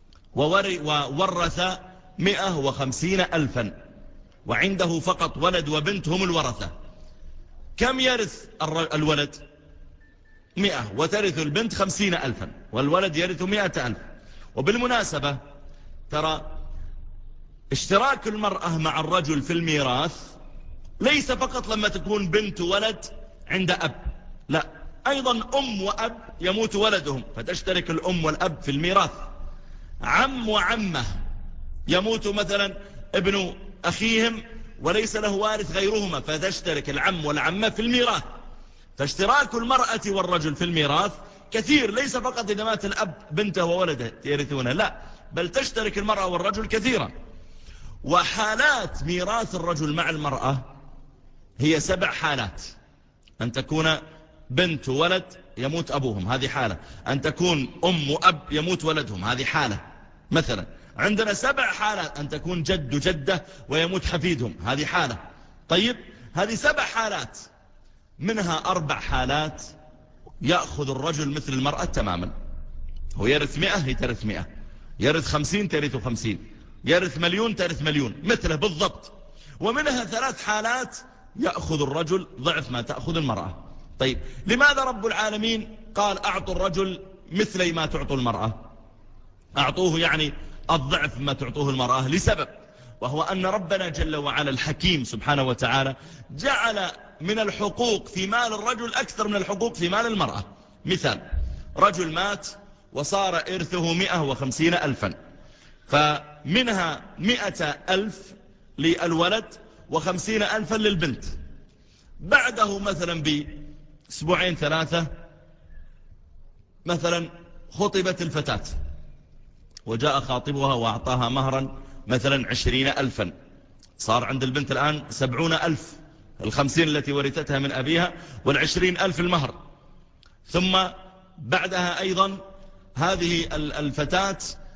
وورث مئة وخمسين ألفا وعنده فقط ولد وبنت هم الورثة، كم يرث الولد؟ مئة، وترث البنت خمسين ألفا، والولد يرث مئة ألف. وبالمناسبة ترى اشتراك المرأة مع الرجل في الميراث ليس فقط لما تكون بنت ولد عند أب، لا، أيضا أم وأب يموت ولدهم فتشترك الأم والأب في الميراث. عم وعمة يموت مثلا ابن أخيهم وليس له وارث غيرهما فتشترك العم والعمة في الميراث. فاشتراك المرأة والرجل في الميراث كثير، ليس فقط إذا مات الأب بنته وولده يرثونه، لا، بل تشترك المرأة والرجل كثيرا. وحالات ميراث الرجل مع المرأة هي سبع حالات: أن تكون بنت وولد يموت أبوهم، هذه حالة. أن تكون أم وأب يموت ولدهم، هذه حالة مثلا. عندنا سبع حالات: أن تكون جد وجدة ويموت حفيدهم، هذه حالة. طيب، هذه سبع حالات، منها أربع حالات يأخذ الرجل مثل المرأة تماما. هو يرث مئة هي ترث مئة، يرث خمسين ترث خمسين، يرث مليون ترث مليون، مثله بالضبط. ومنها ثلاث حالات يأخذ الرجل ضعف ما تأخذ المرأة. طيب، لماذا رب العالمين قال أعطوا الرجل مثل ما تعطوا المرأة؟ أعطوه يعني الضعف ما تعطوه المرأة لسبب، وهو أن ربنا جل وعلا الحكيم سبحانه وتعالى جعل من الحقوق في مال الرجل أكثر من الحقوق في مال المرأة. مثال: رجل مات وصار إرثه مئة وخمسين ألفا، فمنها مئة ألف للولد وخمسين ألفا للبنت. بعده مثلا بأسبوعين ثلاثة مثلا خطبت الفتاة وجاء خاطبها وأعطاها مهرا مثلا عشرين ألفا، صار عند البنت الآن سبعون ألف، الخمسين التي ورثتها من أبيها والعشرين ألف المهر. ثم بعدها أيضا هذه الفتاة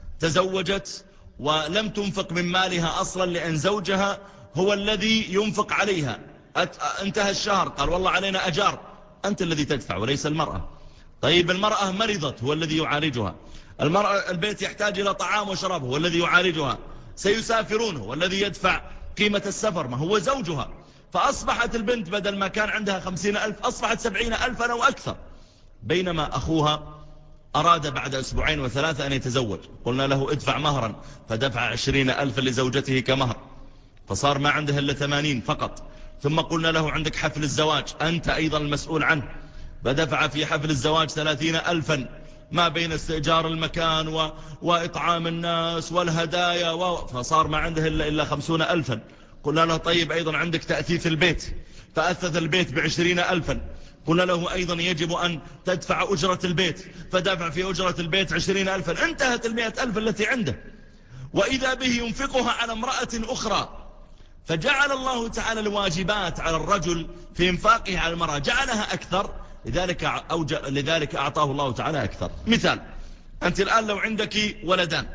تزوجت ولم تنفق من مالها أصلا، لأن زوجها هو الذي ينفق عليها. انتهى الشهر قال والله علينا أجار، أنت الذي تدفع وليس المرأة. طيب، المرأة مرضت هو الذي يعالجها، المرأة البيت يحتاج إلى طعام وشراب هو الذي يعالجها، سيسافرون هو الذي يدفع قيمة السفر، ما هو زوجها. فأصبحت البنت بدل ما كان عندها خمسين ألف أصبحت سبعين ألفا أو أكثر. بينما أخوها أراد بعد أسبوعين وثلاثة أن يتزوج، قلنا له ادفع مهرا، فدفع عشرين ألفا لزوجته كمهر، فصار ما عنده إلا ثمانين فقط. ثم قلنا له عندك حفل الزواج أنت أيضا المسؤول عنه، فدفع في حفل الزواج ثلاثين ألفا، ما بين استئجار المكان و... وإطعام الناس والهدايا و... فصار ما عنده إلا, إلا خمسون ألفا. قلنا له طيب أيضا عندك تأثيث البيت، فأثث البيت بعشرين ألفا. قلنا له أيضا يجب أن تدفع أجرة البيت، فدفع في أجرة البيت عشرين ألفا. انتهت المئة ألف التي عنده، وإذا به ينفقها على امرأة أخرى. فجعل الله تعالى الواجبات على الرجل في انفاقه على المرأة جعلها أكثر، لذلك, أوج... لذلك أعطاه الله تعالى أكثر. مثال: أنت الآن لو عندك ولدان،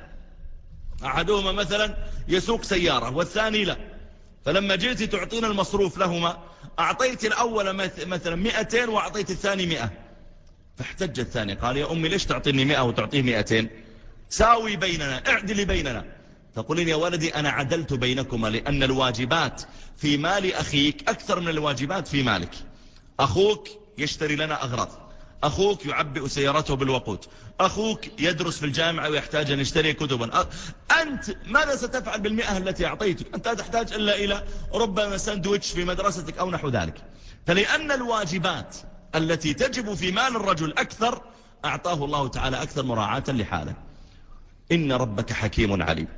أحدهما مثلا يسوق سيارة والثاني لا، فلما جئت تعطينا المصروف لهما أعطيت الأول مثلا مئتين وأعطيت الثاني مئة، فاحتج الثاني قال يا أمي ليش تعطيني مئة وتعطيه مئتين؟ ساوي بيننا، اعدلي بيننا. تقولين يا ولدي أنا عدلت بينكما لأن الواجبات في مال أخيك أكثر من الواجبات في مالك. أخوك يشتري لنا أغراض، أخوك يعبئ سيارته بالوقود، أخوك يدرس في الجامعة ويحتاج أن يشتري كتبا. أنت ماذا ستفعل بالمئة التي أعطيتك؟ أنت تحتاج إلا إلى ربما ساندويتش في مدرستك أو نحو ذلك. فلأن الواجبات التي تجب في مال الرجل أكثر أعطاه الله تعالى أكثر مراعاة لحاله. إن ربك حكيم عليم،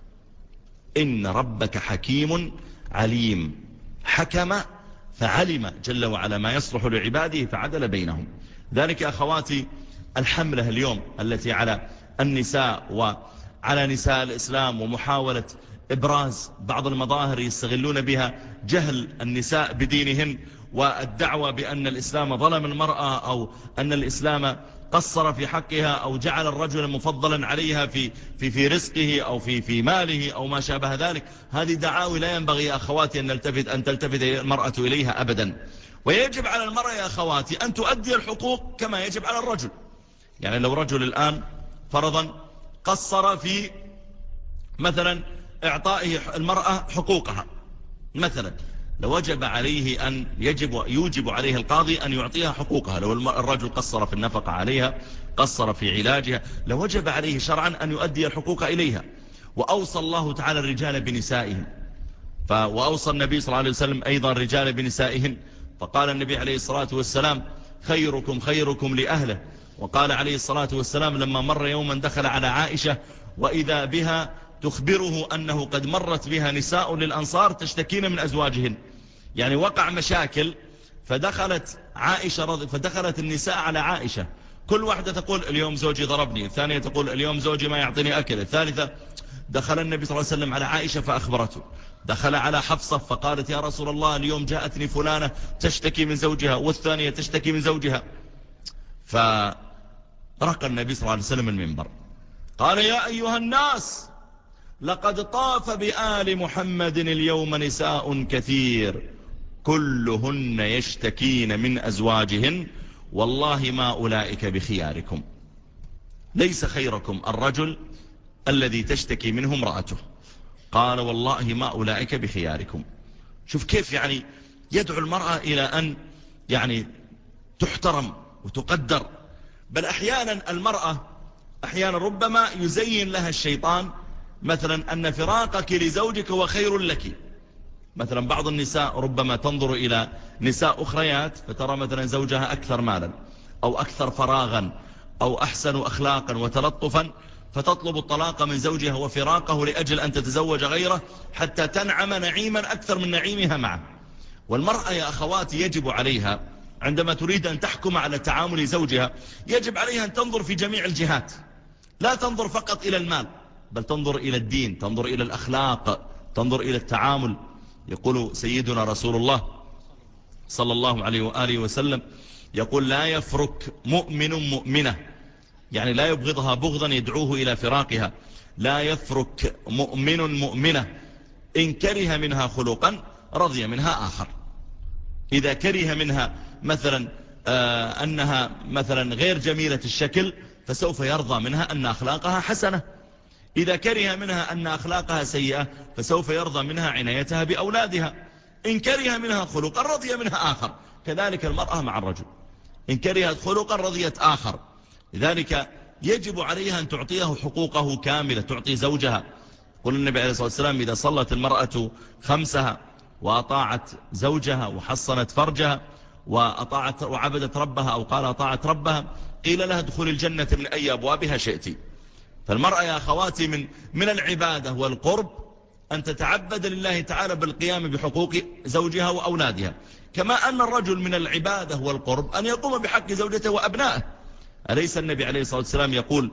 إن ربك حكيم عليم، حكم فعلم جل وعلا ما يصلح لعباده فعدل بينهم. ذلك أخواتي الحملة اليوم التي على النساء وعلى نساء الإسلام ومحاولة إبراز بعض المظاهر يستغلون بها جهل النساء بدينهن والدعوة بأن الإسلام ظلم المرأة أو أن الإسلام قصر في حقها أو جعل الرجل مفضلا عليها في في في رزقه أو في في ماله أو ما شابه ذلك. هذه دعاوي لا ينبغي يا أخواتي أن نلتفت أن تلتفت المرأة إليها أبدا. ويجب على المرأة يا أخواتي أن تؤدي الحقوق كما يجب على الرجل. يعني لو رجل الآن فرضا قصر في مثلا إعطائه المرأة حقوقها مثلا، لوجب عليه أن يجب يوجب عليه القاضي أن يعطيها حقوقها. لو الرجل قصر في النفقة عليها، قصر في علاجها، لوجب عليه شرعا أن يؤدي الحقوق إليها. وأوصى الله تعالى الرجال بنسائهم، وأوصى النبي صلى الله عليه وسلم أيضا الرجال بنسائهم، فقال النبي عليه الصلاة والسلام خيركم خيركم لأهله. وقال عليه الصلاة والسلام لما مر يوما دخل على عائشة وإذا بها تخبره أنه قد مرت بها نساء للأنصار تشتكين من أزواجهن، يعني وقع مشاكل، فدخلت عائشة رضي فدخلت النساء على عائشة كل واحدة تقول اليوم زوجي ضربني، الثانية تقول اليوم زوجي ما يعطيني أكل، الثالثة دخل النبي صلى الله عليه وسلم على عائشة فأخبرته، دخل على حفصة فقالت يا رسول الله اليوم جاءتني فلانة تشتكي من زوجها، والثانية تشتكي من زوجها. فرقى النبي صلى الله عليه وسلم المنبر قال يا أيها الناس لقد طاف بآل محمد اليوم نساء كثير كلهن يشتكين من أزواجهن والله ما أولئك بخياركم، ليس خيركم الرجل الذي تشتكي منه امرأته. قال والله ما أولئك بخياركم. شوف كيف يعني يدعو المرأة إلى أن يعني تحترم وتقدر. بل أحيانا المرأة أحيانا ربما يزين لها الشيطان مثلا أن فراقك لزوجك هو خير لك. مثلا بعض النساء ربما تنظر إلى نساء أخريات فترى مثلا زوجها أكثر مالا أو أكثر فراغا أو أحسن أخلاقا وتلطفا، فتطلب الطلاق من زوجها وفراقه لأجل أن تتزوج غيره حتى تنعم نعيما أكثر من نعيمها معه. والمرأة يا أخواتي يجب عليها عندما تريد أن تحكم على تعامل زوجها يجب عليها أن تنظر في جميع الجهات، لا تنظر فقط إلى المال بل تنظر إلى الدين، تنظر إلى الأخلاق، تنظر إلى التعامل. يقول سيدنا رسول الله صلى الله عليه وآله وسلم يقول لا يفرك مؤمن مؤمنة، يعني لا يبغضها بغضا يدعوه إلى فراقها. لا يفرك مؤمن مؤمنة إن كره منها خلقا رضي منها آخر. إذا كره منها مثلا آه أنها مثلا غير جميلة الشكل فسوف يرضى منها أن أخلاقها حسنة. إذا كره منها أن أخلاقها سيئة فسوف يرضى منها عنايتها بأولادها. إن كره منها خلقا رضي منها آخر. كذلك المرأة مع الرجل إن كرهت خلقا رضيت آخر. لذلك يجب عليها أن تعطيه حقوقه كاملة، تعطي زوجها. قل النبي عليه الصلاة والسلام إذا صلت المرأة خمسها وأطاعت زوجها وحصنت فرجها وأطاعت وعبدت ربها أو قال أطاعت ربها قيل لها ادخل الجنة من أي أبوابها شئت. فالمرأة يا أخواتي من, من العبادة والقرب أن تتعبد لله تعالى بالقيام بحقوق زوجها وأولادها، كما أن الرجل من العبادة والقرب أن يقوم بحق زوجته وأبنائه. أليس النبي عليه الصلاة والسلام يقول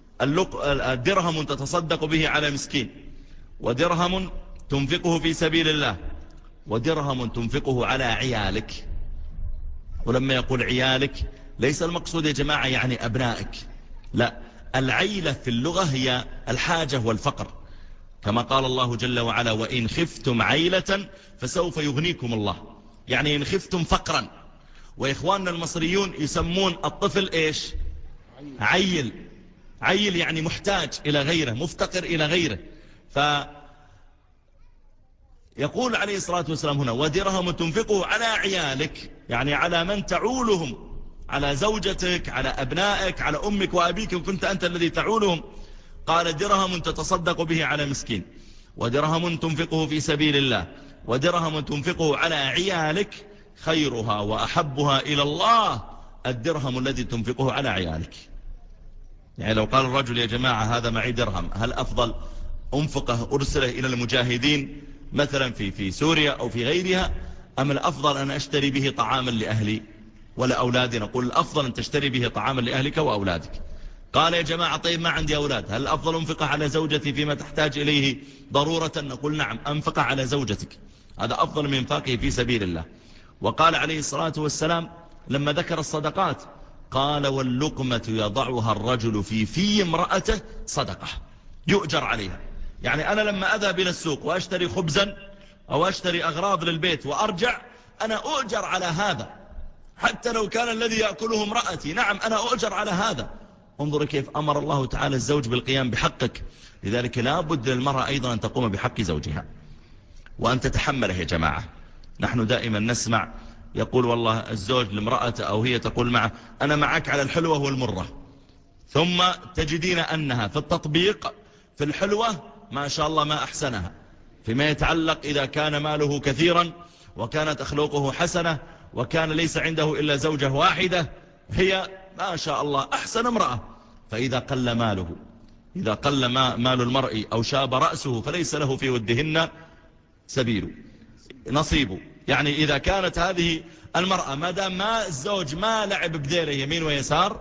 الدرهم تتصدق به على مسكين، ودرهم تنفقه في سبيل الله، ودرهم تنفقه على عيالك. ولما يقول عيالك ليس المقصود يا جماعة يعني أبنائك، لا، العيلة في اللغة هي الحاجة والفقر، كما قال الله جل وعلا وإن خفتم عيلة فسوف يغنيكم الله. يعني إن خفتم فقرا. وإخواننا المصريون يسمون الطفل إيش؟ عيل. عيل يعني محتاج إلى غيره، مفتقر إلى غيره. فيقول عليه الصلاة والسلام هنا ودرهم تنفقه على عيالك، يعني على من تعولهم، على زوجتك، على أبنائك، على أمك وأبيك إن كنت أنت الذي تعولهم. قال درهم تتصدق به على مسكين، ودرهم تنفقه في سبيل الله، ودرهم تنفقه على عيالك خيرها وأحبها إلى الله الدرهم الذي تنفقه على عيالك. يعني لو قال الرجل يا جماعة هذا معي درهم، هل أفضل أنفقه أرسله إلى المجاهدين مثلا في, في سوريا أو في غيرها، أم الأفضل أن أشتري به طعاما لأهلي ولا أولادي؟ نقول الأفضل أن تشتري به طعاما لأهلك وأولادك. قال يا جماعة طيب ما عندي أولاد، هل الأفضل أنفقه على زوجتي فيما تحتاج إليه ضرورة؟ نقول نعم، أنفقه على زوجتك، هذا أفضل من إنفاقه في سبيل الله. وقال عليه الصلاة والسلام لما ذكر الصدقات قال واللقمة يضعها الرجل في في امرأته صدقة يؤجر عليها. يعني أنا لما أذهب إلى السوق وأشتري خبزا أو أشتري أغراض للبيت وأرجع أنا أؤجر على هذا، حتى لو كان الذي يأكله امرأتي، نعم أنا أؤجر على هذا. انظر كيف أمر الله تعالى الزوج بالقيام بحقك. لذلك لا بد للمرأة أيضا أن تقوم بحق زوجها وأن تتحمله. يا جماعة نحن دائما نسمع يقول والله الزوج لامرأته أو هي تقول معه أنا معك على الحلوة والمرة، ثم تجدين أنها في التطبيق في الحلوة ما شاء الله ما أحسنها، فيما يتعلق إذا كان ماله كثيرا وكانت أخلاقه حسنة وكان ليس عنده إلا زوجة واحدة هي ما شاء الله أحسن امرأة. فإذا قل ماله، إذا قل مال المرء أو شاب رأسه فليس له في ودهن سبيل نصيبه. يعني إذا كانت هذه المرأة ما دام ما الزوج ما لعب بذيله يمين ويسار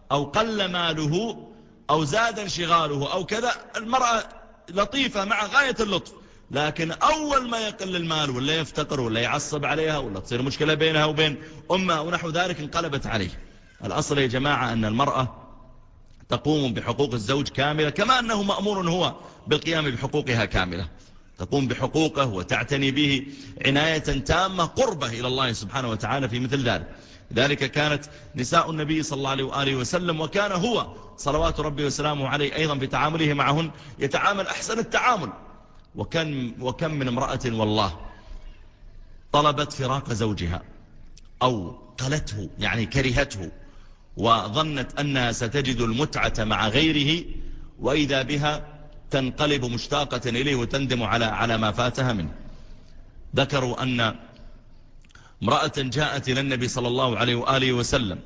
أو قل ماله أو زاد انشغاله أو كذا، المرأة لطيفة مع غاية اللطف، لكن أول ما يقل المال ولا يفتقر ولا يعصب عليها ولا تصير مشكلة بينها وبين أمها ونحو ذلك انقلبت عليه. الأصل يا جماعة أن المرأة تقوم بحقوق الزوج كاملة، كما أنه مأمور هو بالقيام بحقوقها كاملة، تقوم بحقوقه وتعتني به عناية تامة قربة إلى الله سبحانه وتعالى في مثل ذلك. ذلك كانت نساء النبي صلى الله عليه وآله وسلم، وكان هو صلوات ربي وسلامه عليه أيضا في تعامله معهن يتعامل أحسن التعامل. وكم, وكم من امرأة والله طلبت فراق زوجها أو قلته، يعني كرهته، وظنت أنها ستجد المتعة مع غيره، وإذا بها تنقلب مشتاقة إليه وتندم على على ما فاتها منه. ذكروا أن امرأة جاءت إلى النبي صلى الله عليه وآله وسلم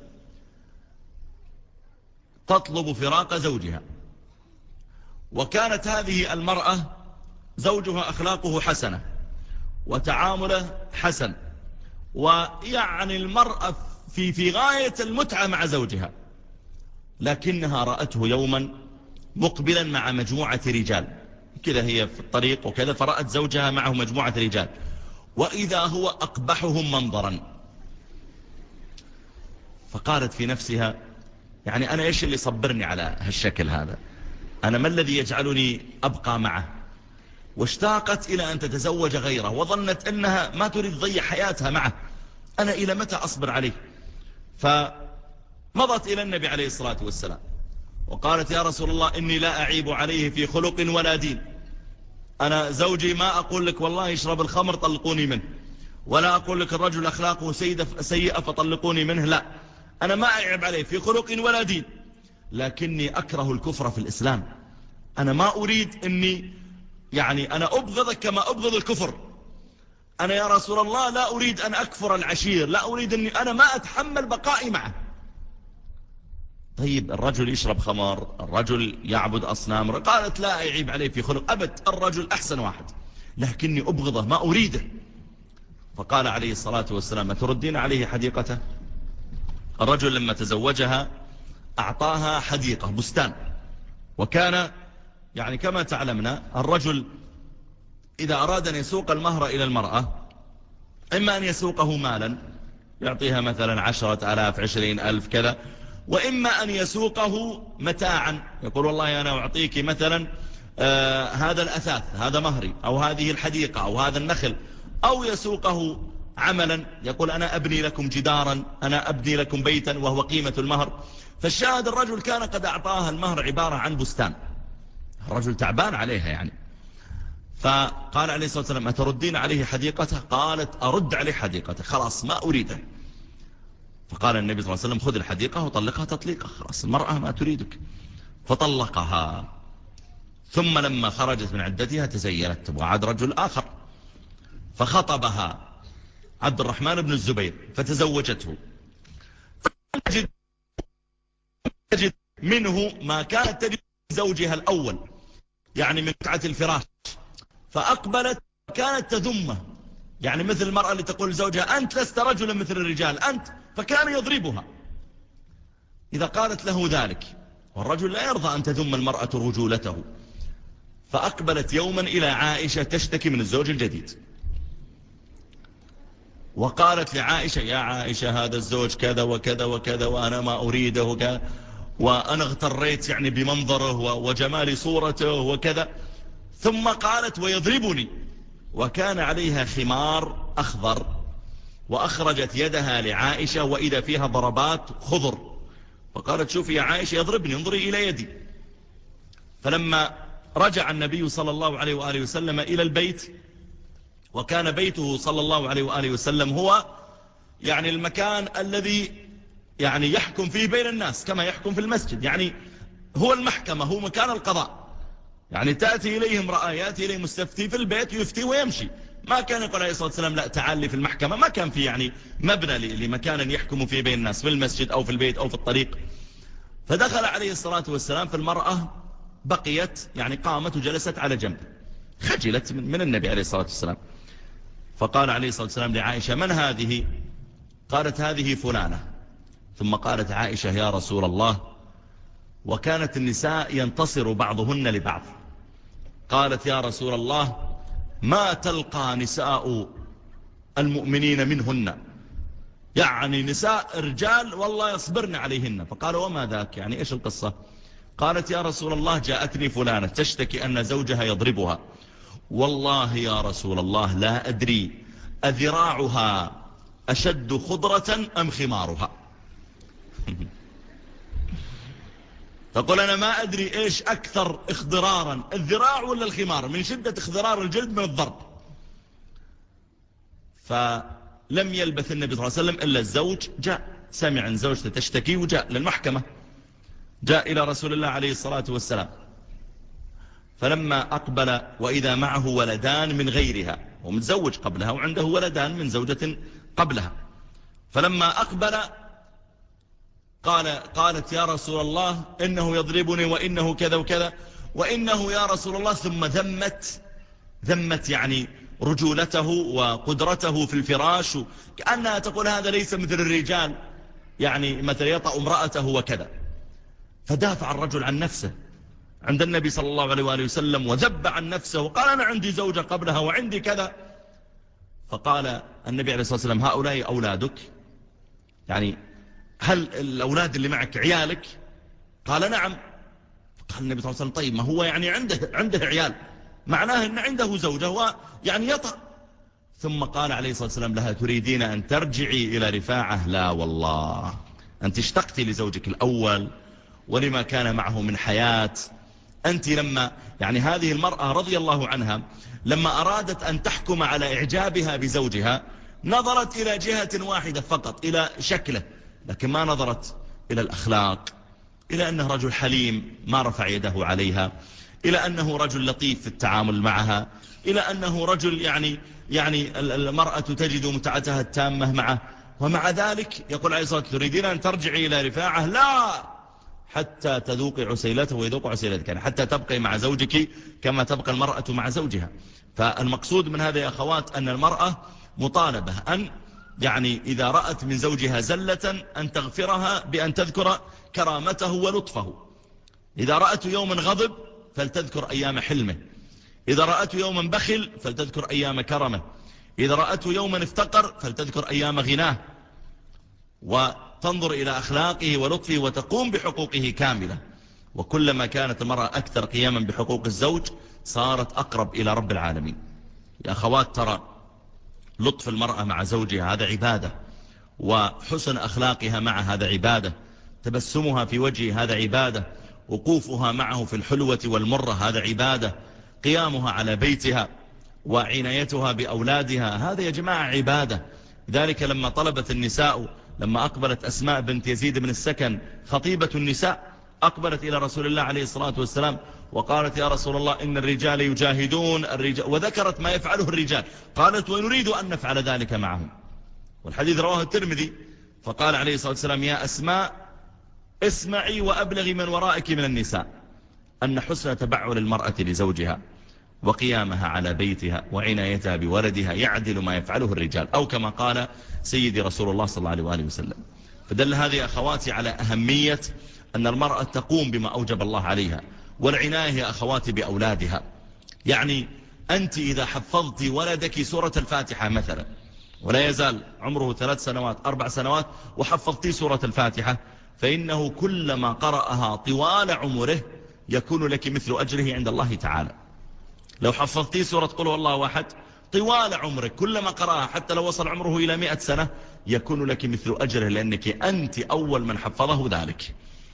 تطلب فراق زوجها، وكانت هذه المرأة زوجها أخلاقه حسنة وتعامله حسن، ويعني المرأة في في غاية المتعة مع زوجها، لكنها رأته يوما مقبلا مع مجموعة رجال كذا، هي في الطريق وكذا، فرأت زوجها معه مجموعة رجال، وإذا هو أقبحهم منظرا. فقالت في نفسها يعني أنا إيش اللي صبرني على هالشكل هذا؟ أنا ما الذي يجعلني أبقى معه؟ واشتاقت إلى أن تتزوج غيره، وظنت أنها ما تريد تضيع حياتها معه، أنا إلى متى أصبر عليه؟ فمضت إلى النبي عليه الصلاة والسلام وقالت يا رسول الله إني لا أعيب عليه في خلق ولا دين، أنا زوجي ما أقول لك والله يشرب الخمر طلقوني منه، ولا أقول لك الرجل أخلاقه سيئة فطلقوني منه، لا، أنا ما أعيب عليه في خلق ولا دين، لكني أكره الكفر في الإسلام. أنا ما أريد أني يعني أنا أبغضك كما أبغض الكفر، أنا يا رسول الله لا أريد أن أكفر العشير، لا أريد أني أنا ما أتحمل بقائي معه. طيب الرجل يشرب خمر، الرجل يعبد أصنام، قالت لا أعيب عليه في خلق أبد، الرجل أحسن واحد، لكني أبغضه ما أريده. فقال عليه الصلاة والسلام تردين عليه حديقته؟ الرجل لما تزوجها أعطاها حديقة بستان، وكان يعني كما تعلمنا الرجل إذا أراد أن يسوق المهر إلى المرأة إما أن يسوقه مالا يعطيها مثلا عشرة ألاف عشرين ألف كذا، وإما أن يسوقه متاعا، يقول والله أنا أعطيك مثلا آه هذا الأثاث هذا مهري، أو هذه الحديقة أو هذا النخل، أو يسوقه عملا يقول أنا أبني لكم جدارا، أنا أبني لكم بيتا، وهو قيمة المهر. فالشاهد الرجل كان قد أعطاها المهر عبارة عن بستان، الرجل تعبان عليها يعني. فقال عليه الصلاة والسلام أتردين عليه حديقته؟ قالت أرد عليه حديقته، خلاص ما أريده. فقال النبي صلى الله عليه وسلم خذ الحديقة وطلقها تطليقة، خلاص المرأة ما تريدك. فطلقها، ثم لما خرجت من عدتها تزينت وعاد رجل آخر، فخطبها عبد الرحمن بن الزبير فتزوجته، تجد منه ما كانت تجد زوجها الأول يعني من متعة الفراش، فأقبلت كانت تذمه، يعني مثل المرأة اللي تقول لزوجها أنت لست رجلا مثل الرجال أنت، فكان يضربها إذا قالت له ذلك، والرجل لا يرضى أن تذم المرأة رجولته. فأقبلت يوما إلى عائشة تشتكي من الزوج الجديد، وقالت لعائشة يا عائشة هذا الزوج كذا وكذا وكذا وأنا ما أريده وكذا، وأنا اغتريت يعني بمنظره وجمال صورته وكذا. ثم قالت ويضربني، وكان عليها خمار أخضر، وأخرجت يدها لعائشة وإذا فيها ضربات خضر، فقالت شوفي يا عائشة يضربني انظري إلى يدي. فلما رجع النبي صلى الله عليه وآله وسلم إلى البيت، وكان بيته صلى الله عليه وآله وسلم هو يعني المكان الذي يعني يحكم فيه بين الناس كما يحكم في المسجد، يعني هو المحكمة، هو مكان القضاء، يعني تأتي إليه امرأة يأتي إليه مستفتي في البيت يفتي ويمشي، ما كان يقول عليه الصلاة والسلام لا تعال لي في المحكمة، ما كان في يعني مبنى لمكان يحكم فيه بين الناس في المسجد أو في البيت أو في الطريق. فدخل عليه الصلاة والسلام في المرأة، بقيت يعني قامت وجلست على جنب، خجلت من النبي عليه الصلاة والسلام. فقال عليه الصلاة والسلام لعائشة من هذه؟ قالت هذه فلانة. ثم قالت عائشة يا رسول الله وكانت النساء ينتصر بعضهن لبعض. قالت يا رسول الله ما تلقى نساء المؤمنين منهن، يعني نساء رجال والله يصبرن عليهن. فقال وما ذاك، يعني إيش القصة؟ قالت يا رسول الله جاءتني فلانة تشتكي أن زوجها يضربها، والله يا رسول الله لا أدري أذراعها أشد خضرة أم خمارها. تقول أنا ما أدري إيش أكثر اخضرارا، الذراع ولا الخمار، من شدة اخضرار الجلد من الضرب. فلم يلبث النبي صلى الله عليه وسلم إلا الزوج جاء، سمع عن زوجته تشتكي وجاء للمحكمة، جاء إلى رسول الله عليه الصلاة والسلام. فلما أقبل وإذا معه ولدان من غيرها، ومتزوج قبلها وعنده ولدان من زوجة قبلها. فلما أقبل قال قالت يا رسول الله إنه يضربني وإنه كذا وكذا وإنه يا رسول الله، ثم ذمت ذمت يعني رجولته وقدرته في الفراش، كأنها تقول هذا ليس مثل الرجال، يعني مثل يطأ امرأته وكذا. فدافع الرجل عن نفسه عند النبي صلى الله عليه وآله وسلم وذب عن نفسه وقال أنا عندي زوجة قبلها وعندي كذا. فقال النبي عليه الصلاة والسلام هؤلاء أولادك، يعني هل الأولاد اللي معك عيالك؟ قال نعم. قال النبي صلى الله عليه وسلم طيب ما هو يعني عنده عنده عيال، معناه أن عنده زوجة ويعني يطأ. ثم قال عليه الصلاة والسلام لها تريدين أن ترجعي إلى رفاعة؟ لا والله، أنت اشتقتي لزوجك الأول ولما كان معه من حياة. أنت لما يعني هذه المرأة رضي الله عنها لما أرادت أن تحكم على إعجابها بزوجها نظرت إلى جهة واحدة فقط، إلى شكله، لكن ما نظرت إلى الأخلاق، إلى أنه رجل حليم ما رفع يده عليها، إلى أنه رجل لطيف في التعامل معها، إلى أنه رجل يعني يعني المرأة تجد متعتها التامة معه. ومع ذلك يقول عليه الصلاة والسلام تريدين أن ترجعي إلى رفاعة؟ لا، حتى تذوقي عسيلته ويذوق عسيلتك، يعني حتى تبقي مع زوجك كما تبقى المرأة مع زوجها. فالمقصود من هذا يا أخوات أن المرأة مطالبة أن يعني إذا رأت من زوجها زلة أن تغفرها بأن تذكر كرامته ولطفه. إذا رأت يوما غضب فلتذكر أيام حلمه، إذا رأت يوما بخل فلتذكر أيام كرمه، إذا رأته يوما افتقر فلتذكر أيام غناه، وتنظر إلى أخلاقه ولطفه وتقوم بحقوقه كاملة. وكلما كانت المرأة أكثر قياما بحقوق الزوج صارت أقرب إلى رب العالمين. يا أخوات ترى لطف المرأة مع زوجها هذا عبادة، وحسن أخلاقها مع هذا عبادة، تبسمها في وجهه هذا عبادة، وقوفها معه في الحلوة والمرة هذا عبادة، قيامها على بيتها وعنايتها بأولادها هذا يا جماعة عبادة. ذلك لما طلبت النساء، لما أقبلت أسماء بنت يزيد بن السكن خطيبة النساء، أقبلت إلى رسول الله عليه الصلاة والسلام وقالت يا رسول الله إن الرجال يجاهدون الرجال، وذكرت ما يفعله الرجال، قالت ونريد أن نفعل ذلك معهم، والحديث رواه الترمذي. فقال عليه الصلاة والسلام يا أسماء اسمعي وأبلغي من ورائك من النساء أن حسن تبعل المرأة لزوجها وقيامها على بيتها وعنايتها بولدها يعدل ما يفعله الرجال، أو كما قال سيدي رسول الله صلى الله عليه وآله وسلم. فدل هذه أخواتي على أهمية أن المرأة تقوم بما أوجب الله عليها، والعناية يا أخواتي بأولادها. يعني أنت إذا حفظت ولدك سورة الفاتحة مثلا، ولا يزال عمره ثلاث سنوات أربع سنوات وحفظتي سورة الفاتحة، فإنه كلما قرأها طوال عمره يكون لك مثل أجره عند الله تعالى. لو حفظتي سورة قل هو الله أحد طوال عمرك كلما قرأها حتى لو وصل عمره إلى مئة سنة يكون لك مثل أجره، لأنك أنت أول من حفظه ذلك.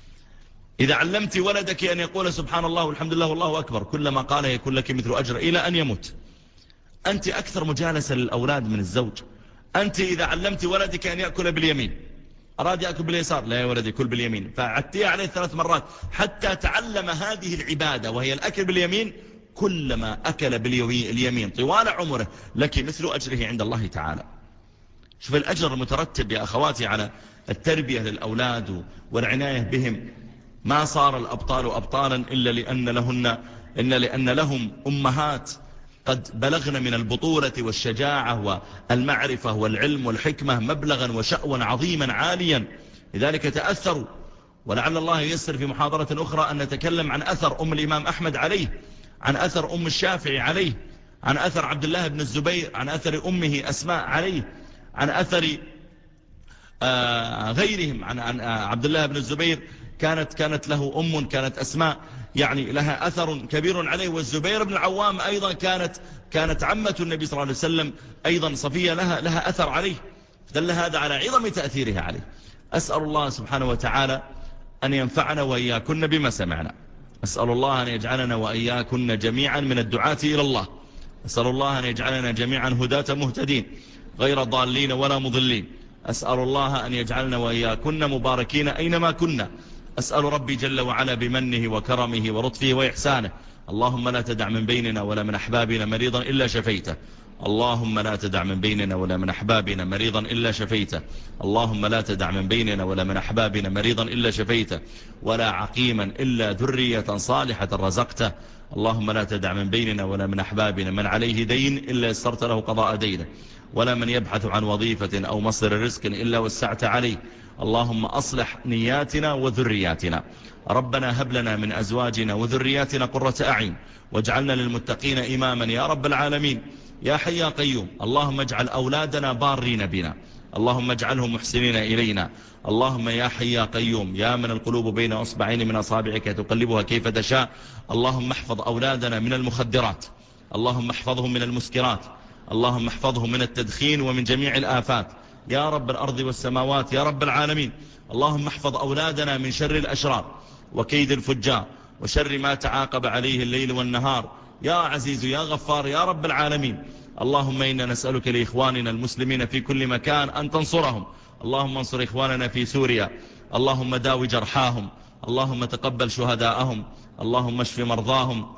إذا علمت ولدك أن يقول سبحان الله والحمد لله والله أكبر كلما قال يكون لك مثل أجر إلى أن يموت. أنت أكثر مجالسة للأولاد من الزوج. أنت إذا علمت ولدك أن يأكل باليمين أراد يأكل باليسار، لا يا ولدي كل باليمين، فعدتيه عليه ثلاث مرات حتى تعلم هذه العبادة وهي الأكل باليمين، كلما أكل باليمين طوال عمره لك مثل أجره عند الله تعالى. شوف الأجر المترتب يا أخواتي على التربية للأولاد والعناية بهم. ما صار الأبطال أبطالا إلا لأن لهن إن لأن لهم أمهات قد بلغن من البطولة والشجاعة والمعرفة والعلم والحكمة مبلغا وشأوا عظيما عاليا، لذلك تأثروا ولعل الله ييسر في محاضرة أخرى أن نتكلم عن أثر أم الإمام أحمد عليه، عن أثر أم الشافعي عليه، عن أثر عبد الله بن الزبير، عن أثر أمه أسماء عليه، عن أثر آه غيرهم، عن, عن آه عبد الله بن الزبير كانت كانت له أم كانت أسماء يعني لها أثر كبير عليه، والزبير بن العوام أيضا كانت كانت عمة النبي صلى الله عليه وسلم أيضا صفية لها لها أثر عليه، دل هذا على عظم تأثيرها عليه. أسأل الله سبحانه وتعالى أن ينفعنا وإياكن بما سمعنا. أسأل الله أن يجعلنا وإياكن جميعا من الدعاة إلى الله. أسأل الله أن يجعلنا جميعا هداة مهتدين غير ضالين ولا مضلين. أسأل الله أن يجعلنا وإياكن مباركين أينما كنا. أسأل ربي جل وعلا بمنه وكرمه ولطفه وإحسانه اللهم لا تدع من بيننا ولا من أحبابنا مريضا إلا شفيته. اللهم لا تدع من بيننا ولا من أحبابنا مريضا إلا شفيته. اللهم لا تدع من بيننا ولا من أحبابنا مريضا إلا شفيته، ولا عقيما إلا ذرية صالحة رزقته. اللهم لا تدع من بيننا ولا من أحبابنا من عليه دين إلا يسرت له قضاء دينه، ولا من يبحث عن وظيفة أو مصدر رزق إلا وسعت عليه. اللهم أصلح نياتنا وذرياتنا. ربنا هب لنا من أزواجنا وذرياتنا قرة أعين واجعلنا للمتقين إماما يا رب العالمين يا حي يا قيوم. اللهم اجعل أولادنا بارين بنا، اللهم اجعلهم محسنين إلينا. اللهم يا حي يا قيوم يا من القلوب بين أصبعين من أصابعك تقلبها كيف تشاء. اللهم احفظ أولادنا من المخدرات، اللهم احفظهم من المسكرات، اللهم احفظهم من التدخين ومن جميع الآفات يا رب الأرض والسماوات يا رب العالمين. اللهم احفظ أولادنا من شر الأشرار وكيد الفجار وشر ما تعاقب عليه الليل والنهار يا عزيز يا غفار يا رب العالمين. اللهم إنا نسألك لإخواننا المسلمين في كل مكان أن تنصرهم. اللهم انصر إخواننا في سوريا، اللهم داو جرحاهم، اللهم تقبل شهداءهم، اللهم اشف مرضاهم،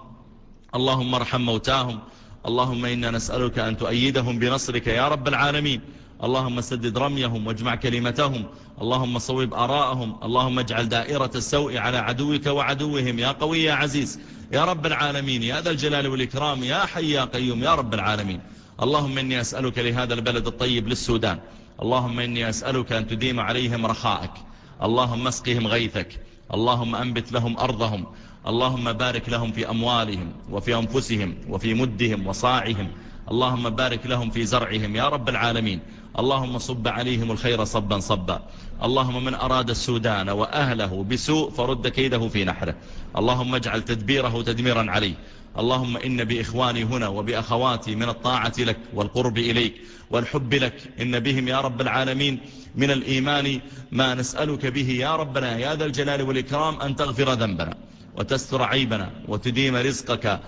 اللهم ارحم موتاهم. اللهم إنا نسألك أن تؤيدهم بنصرك يا رب العالمين. اللهم سدد رميهم واجمع كلمتهم، اللهم صوب آراءهم، اللهم اجعل دائرة السوء على عدوك وعدوهم يا قوي يا عزيز يا رب العالمين يا ذا الجلال والإكرام يا حي يا قيوم يا رب العالمين. اللهم إني أسألك لهذا البلد الطيب للسودان، اللهم إني أسألك أن تديم عليهم رخاءك، اللهم اسقهم غيثك، اللهم أنبت لهم أرضهم، اللهم بارك لهم في أموالهم وفي أنفسهم وفي مدهم وصاعهم، اللهم بارك لهم في زرعهم يا رب العالمين. اللهم صب عليهم الخير صبا صبا. اللهم من أراد السودان وأهله بسوء فرد كيده في نحره، اللهم اجعل تدبيره تدميرا عليه. اللهم إن بإخواني هنا وبأخواتي من الطاعة لك والقرب إليك والحب لك إن بهم يا رب العالمين من الإيمان ما نسألك به يا ربنا يا ذا الجلال والإكرام أن تغفر ذنبنا وتستر عيبنا وتديم رزقك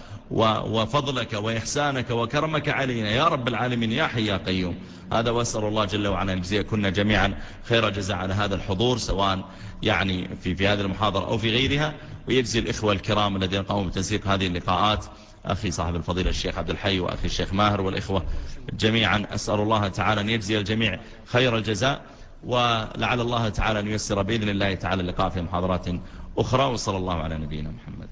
وفضلك وإحسانك وكرمك علينا يا رب العالمين يا حي يا قيوم. هذا وأسأل الله جل وعلا أن يجزيكن جميعا خير جزاء على هذا الحضور سواء يعني في في هذه المحاضرة أو في غيرها، ويجزي الإخوة الكرام الذين قاموا بتنسيق هذه اللقاءات، أخي صاحب الفضيلة الشيخ عبد الحي وأخي الشيخ ماهر والإخوة جميعا. أسأل الله تعالى أن يجزي الجميع خير الجزاء، ولعل الله تعالى أن ييسر بإذن الله تعالى اللقاء في محاضرات أخرى. وصلى الله على نبينا محمد.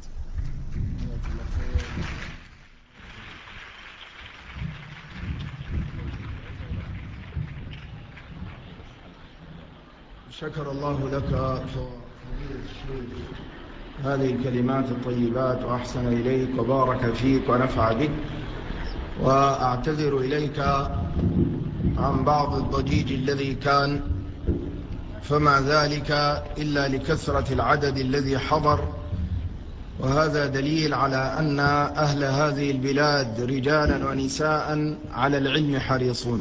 شكر الله لك فضيلة الشيخ هذه الكلمات الطيبات وأحسن إليك وبارك فيك ونفع بك، وأعتذر إليك عن بعض الضجيج الذي كان، فما ذلك إلا لكثرة العدد الذي حضر، وهذا دليل على أن أهل هذه البلاد رجالا ونساء على العلم حريصون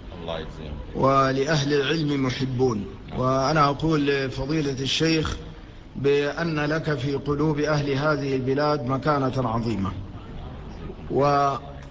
ولأهل العلم محبون. وأنا أقول لفضيلة الشيخ بأن لك في قلوب أهل هذه البلاد مكانة عظيمة، و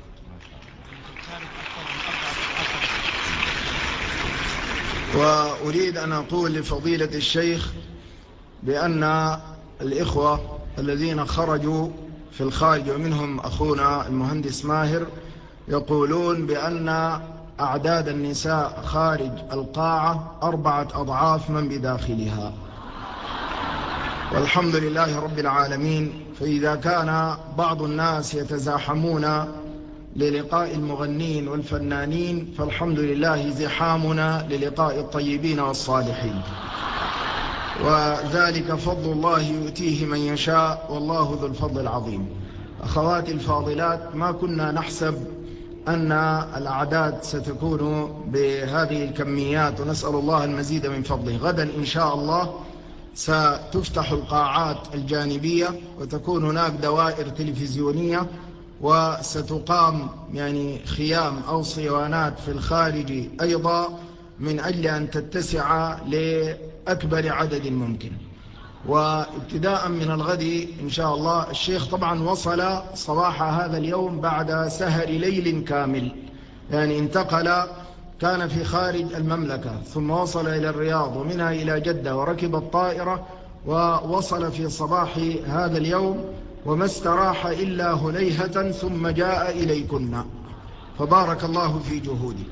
وأريد أن أقول لفضيلة الشيخ بأن الإخوة الذين خرجوا في الخارج ومنهم أخونا المهندس ماهر يقولون بأن أعداد النساء خارج القاعة أربعة أضعاف من بداخلها، والحمد لله رب العالمين. فإذا كان بعض الناس يتزاحمون للقاء المغنين والفنانين، فالحمد لله زحامنا للقاء الطيبين والصالحين. وذلك فضل الله يؤتيه من يشاء والله ذو الفضل العظيم. أخواتي الفاضلات، ما كنا نحسب أن الأعداد ستكون بهذه الكميات، ونسأل الله المزيد من فضله. غدا إن شاء الله ستفتح القاعات الجانبية وتكون هناك دوائر تلفزيونية، وستقام يعني خيام أو صيوانات في الخارج أيضا من أجل أن تتسع لأكبر عدد ممكن. وابتداء من الغد إن شاء الله، الشيخ طبعا وصل صباح هذا اليوم بعد سهر ليل كامل، يعني انتقل، كان في خارج المملكة ثم وصل إلى الرياض ومنها إلى جدة وركب الطائرة ووصل في صباح هذا اليوم، وما استراح إلا هليهة ثم جاء إليكن، فبارك الله في جهوده.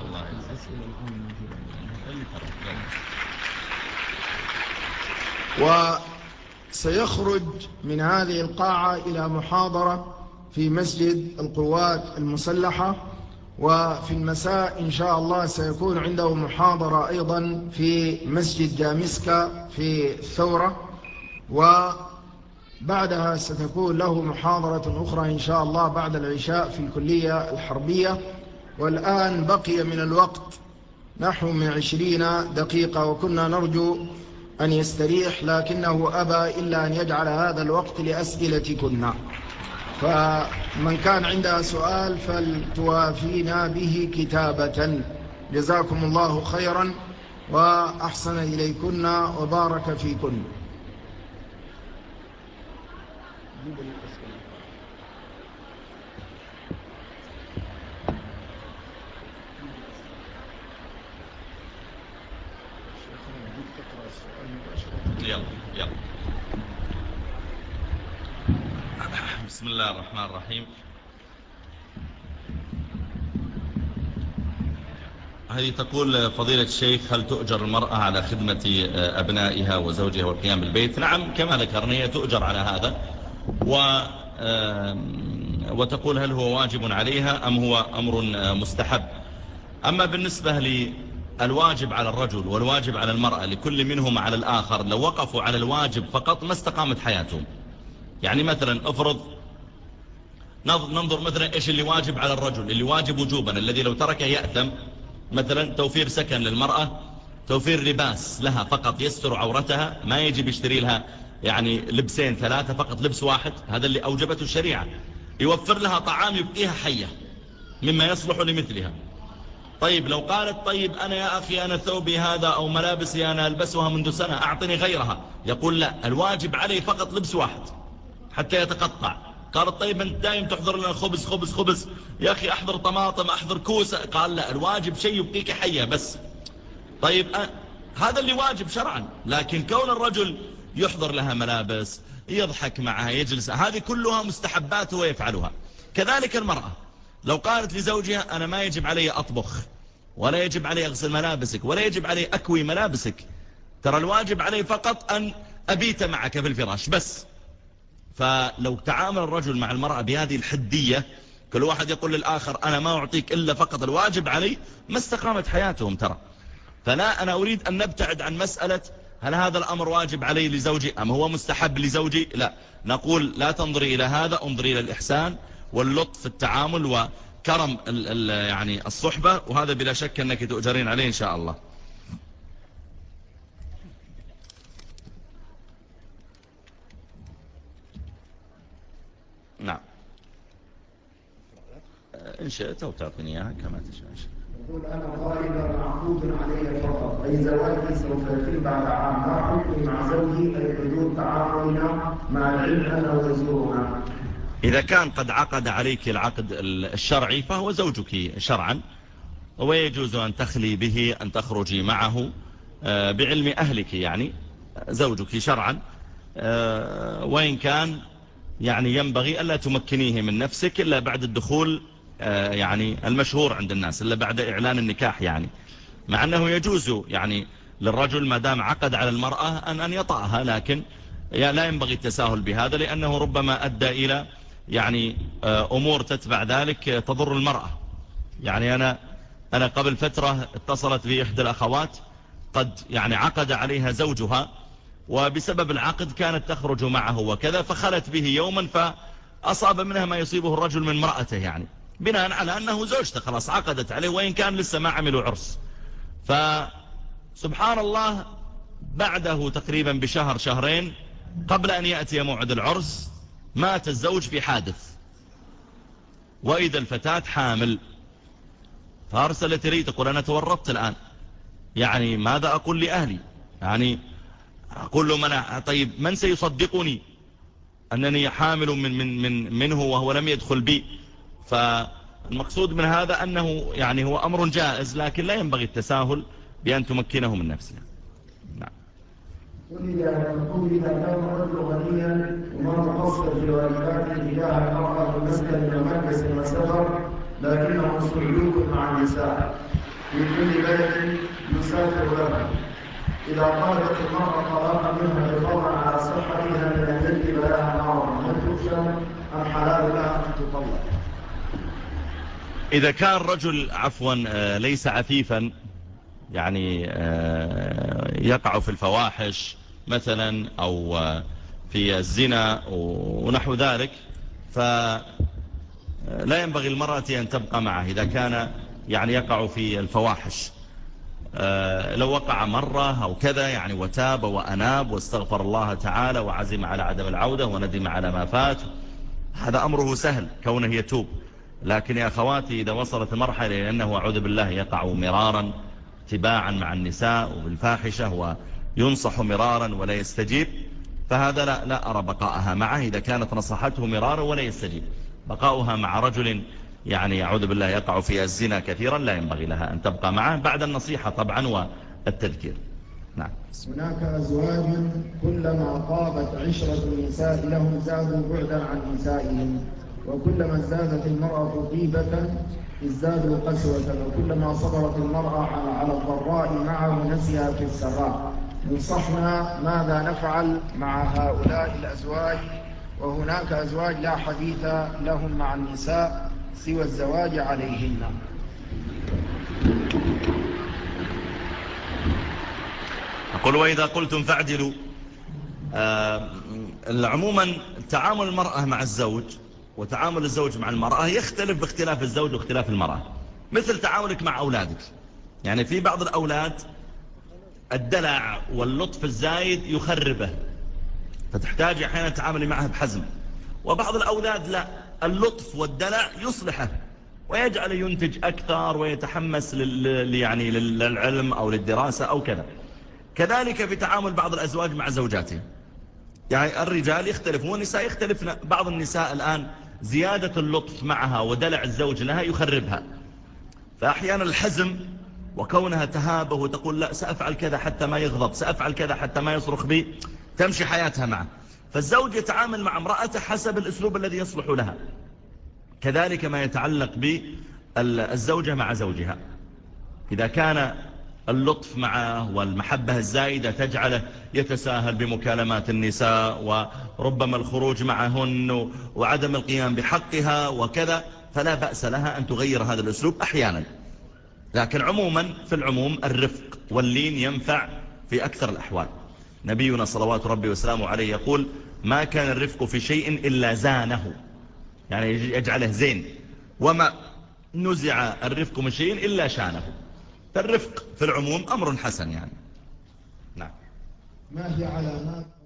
وسيخرج من هذه القاعة إلى محاضرة في مسجد القوات المسلحة، وفي المساء إن شاء الله سيكون عنده محاضرة أيضا في مسجد جامسكا في الثورة، وبعدها ستكون له محاضرة أخرى إن شاء الله بعد العشاء في الكلية الحربية. والآن بقي من الوقت نحو من عشرين دقيقة، وكنا نرجو أن يستريح لكنه أبى إلا أن يجعل هذا الوقت لأسئلتكن، فمن كان عندها سؤال فلتوافينا به كتابة. جزاكم الله خيرا وأحسن إليكن وبارك فيكن. يلا يلا. بسم الله الرحمن الرحيم. هذه تقول: فضيلة الشيخ، هل تؤجر المرأة على خدمة أبنائها وزوجها والقيام بالبيت؟ نعم، كما ذكرنا هي تؤجر على هذا، و وتقول: هل هو واجب عليها أم هو أمر مستحب؟ أما بالنسبة للواجب على الرجل والواجب على المرأة، لكل منهم على الآخر، لو وقفوا على الواجب فقط ما استقامت حياتهم. يعني مثلا افرض ننظر مثلا إيش اللي واجب على الرجل، اللي واجب وجوبا الذي لو تركه يأثم، مثلا توفير سكن للمرأة، توفير لباس لها فقط يستر عورتها، ما يجب يشتري لها يعني لبسين ثلاثة، فقط لبس واحد، هذا اللي أوجبته الشريعة. يوفر لها طعام يبقيها حية مما يصلح لمثلها. طيب لو قالت: طيب أنا يا أخي أنا ثوبي هذا أو ملابسي أنا ألبسها منذ سنة، أعطني غيرها، يقول: لا، الواجب علي فقط لبس واحد حتى يتقطع. قالت: طيب أنت دائم تحضر لنا خبز خبز خبز، يا أخي أحضر طماطم أحضر كوسة، قال: لا، الواجب شيء يبقيك حية بس. طيب أه هذا اللي واجب شرعا، لكن كون الرجل يحضر لها ملابس، يضحك معها، يجلس، هذه كلها مستحبات هو يفعلها. كذلك المرأة لو قالت لزوجها: أنا ما يجب علي أطبخ، ولا يجب علي أغسل ملابسك، ولا يجب علي أكوي ملابسك، ترى الواجب علي فقط أن أبيت معك في الفراش بس. فلو تعامل الرجل مع المرأة بهذه الحدية، كل واحد يقول للآخر: أنا ما أعطيك إلا فقط الواجب علي، ما استقامت حياتهم ترى. فلا، أنا أريد أن نبتعد عن مسألة هل هذا الأمر واجب علي لزوجي أم هو مستحب لزوجي. لا، نقول: لا تنظري إلى هذا، انظري إلى الإحسان واللطف في التعامل وكرم ال ال يعني الصحبة، وهذا بلا شك أنك تؤجرين عليه إن شاء الله. نعم، إن شئت أو تعطيني إياها كما تشاء. يقول: أنا طالبة معقود علي فقط، أي زواجي سوف يتم بعد عام، ما حكمي مع زوجي أي حدود تعاملنا مع العلم أنه يزورنا؟ إذا كان قد عقد عليك العقد الشرعي فهو زوجك شرعا، ويجوز أن تخلي به، أن تخرجي معه بعلم أهلك، يعني زوجك شرعا. وإن كان يعني ينبغي ألا تمكنيه من نفسك إلا بعد الدخول، يعني المشهور عند الناس، إلا بعد إعلان النكاح، يعني مع أنه يجوز يعني للرجل ما دام عقد على المرأة أن أن يطأها، لكن لا ينبغي التساهل بهذا، لأنه ربما أدى إلى يعني أمور تتبع ذلك تضر المرأة. يعني أنا أنا قبل فترة اتصلت بي إحدى الأخوات قد يعني عقد عليها زوجها وبسبب العقد كانت تخرج معه وكذا، فخلت به يوما فأصاب منها ما يصيبه الرجل من امرأته، يعني بناء على أنه زوجته خلاص عقدت عليه وإن كان لسه ما عملوا عرس. فسبحان الله بعده تقريبا بشهر شهرين قبل أن يأتي موعد العرس مات الزوج في حادث، وإذا الفتاة حامل، فأرسلت لي تقول أنا تورطت الآن، يعني ماذا أقول لأهلي؟ يعني أقول له من طيب من سيصدقني أنني حامل من من من منه وهو لم يدخل بي؟ فالمقصود من هذا أنه يعني هو أمر جائز، لكن لا ينبغي التساهل بأن تمكنه من نفسها. نعم. ولد كان رجل غنيا وما مقصر في واجباته تجاه المرأة بمسكن وملبس وسفر، لكنه سلوك مع النساء في كل بلد يسافر له. إذا طلبت المرأة طلاقا منها حفاظا على صحتها من أن يجلب لها مرضا، هل تكشف أم حلال لها أن تطلق؟ إذا كان رجل عفوا ليس عفيفا، يعني يقع في الفواحش مثلا أو في الزنا ونحو ذلك، فلا ينبغي المرأة أن تبقى معه إذا كان يعني يقع في الفواحش. لو وقع مرة أو كذا يعني وتاب وأناب واستغفر الله تعالى وعزم على عدم العودة وندم على ما فات، هذا أمره سهل كونه يتوب. لكن يا أخواتي إذا وصلت المرحلة لأنه أعوذ بالله يقع مرارا تباعا مع النساء وبالفاحشة وينصح مرارا ولا يستجيب، فهذا لا, لا أرى بقاءها معه. إذا كانت نصحته مرارا ولا يستجيب، بقاؤها مع رجل يعني أعوذ بالله يقع في الزنا كثيرا لا ينبغي لها أن تبقى معه بعد النصيحة طبعا والتذكير. نعم. هناك أزواج كلما طابت عشرة النساء لهم زادوا بعدا عن نسائهم، وكلما ازدادت المرأة طيبة ازدادوا قسوة، وكلما صبرت المرأة على الضراء معه نسيها في السراء. انصحنا ماذا نفعل مع هؤلاء الأزواج؟ وهناك أزواج لا حديث لهم مع النساء سوى الزواج عليهن. أقول وإذا قلتم فاعدلوا. آه عموما تعامل المرأة مع الزوج وتعامل الزوج مع المرأة يختلف باختلاف الزوج واختلاف المرأة، مثل تعاملك مع أولادك. يعني في بعض الأولاد الدلع واللطف الزايد يخربه، فتحتاج أحيانا تعاملي معها بحزم. وبعض الأولاد لا، اللطف والدلع يصلحه ويجعل ينتج أكثر ويتحمس لل يعني للعلم أو للدراسة أو كذا. كذلك في تعامل بعض الأزواج مع زوجاتهم، يعني الرجال يختلفون والنساء يختلفن. بعض النساء الآن زيادة اللطف معها ودلع الزوج لها يخربها، فأحيانا الحزم وكونها تهابه وتقول لا سأفعل كذا حتى ما يغضب، سأفعل كذا حتى ما يصرخ بي، تمشي حياتها معه. فالزوج يتعامل مع امرأته حسب الأسلوب الذي يصلح لها، كذلك ما يتعلق بالزوجة مع زوجها. إذا كان اللطف معه والمحبة الزائدة تجعله يتساهل بمكالمات النساء وربما الخروج معهن وعدم القيام بحقها وكذا، فلا بأس لها أن تغير هذا الأسلوب أحيانا. لكن عموما في العموم الرفق واللين ينفع في أكثر الأحوال. نبينا صلوات ربي وسلامه عليه يقول ما كان الرفق في شيء إلا زانه، يعني يجعله زين، وما نزع الرفق من شيء إلا شانه. فالرفق في العموم أمر حسن يعني. نعم. ما هي علامات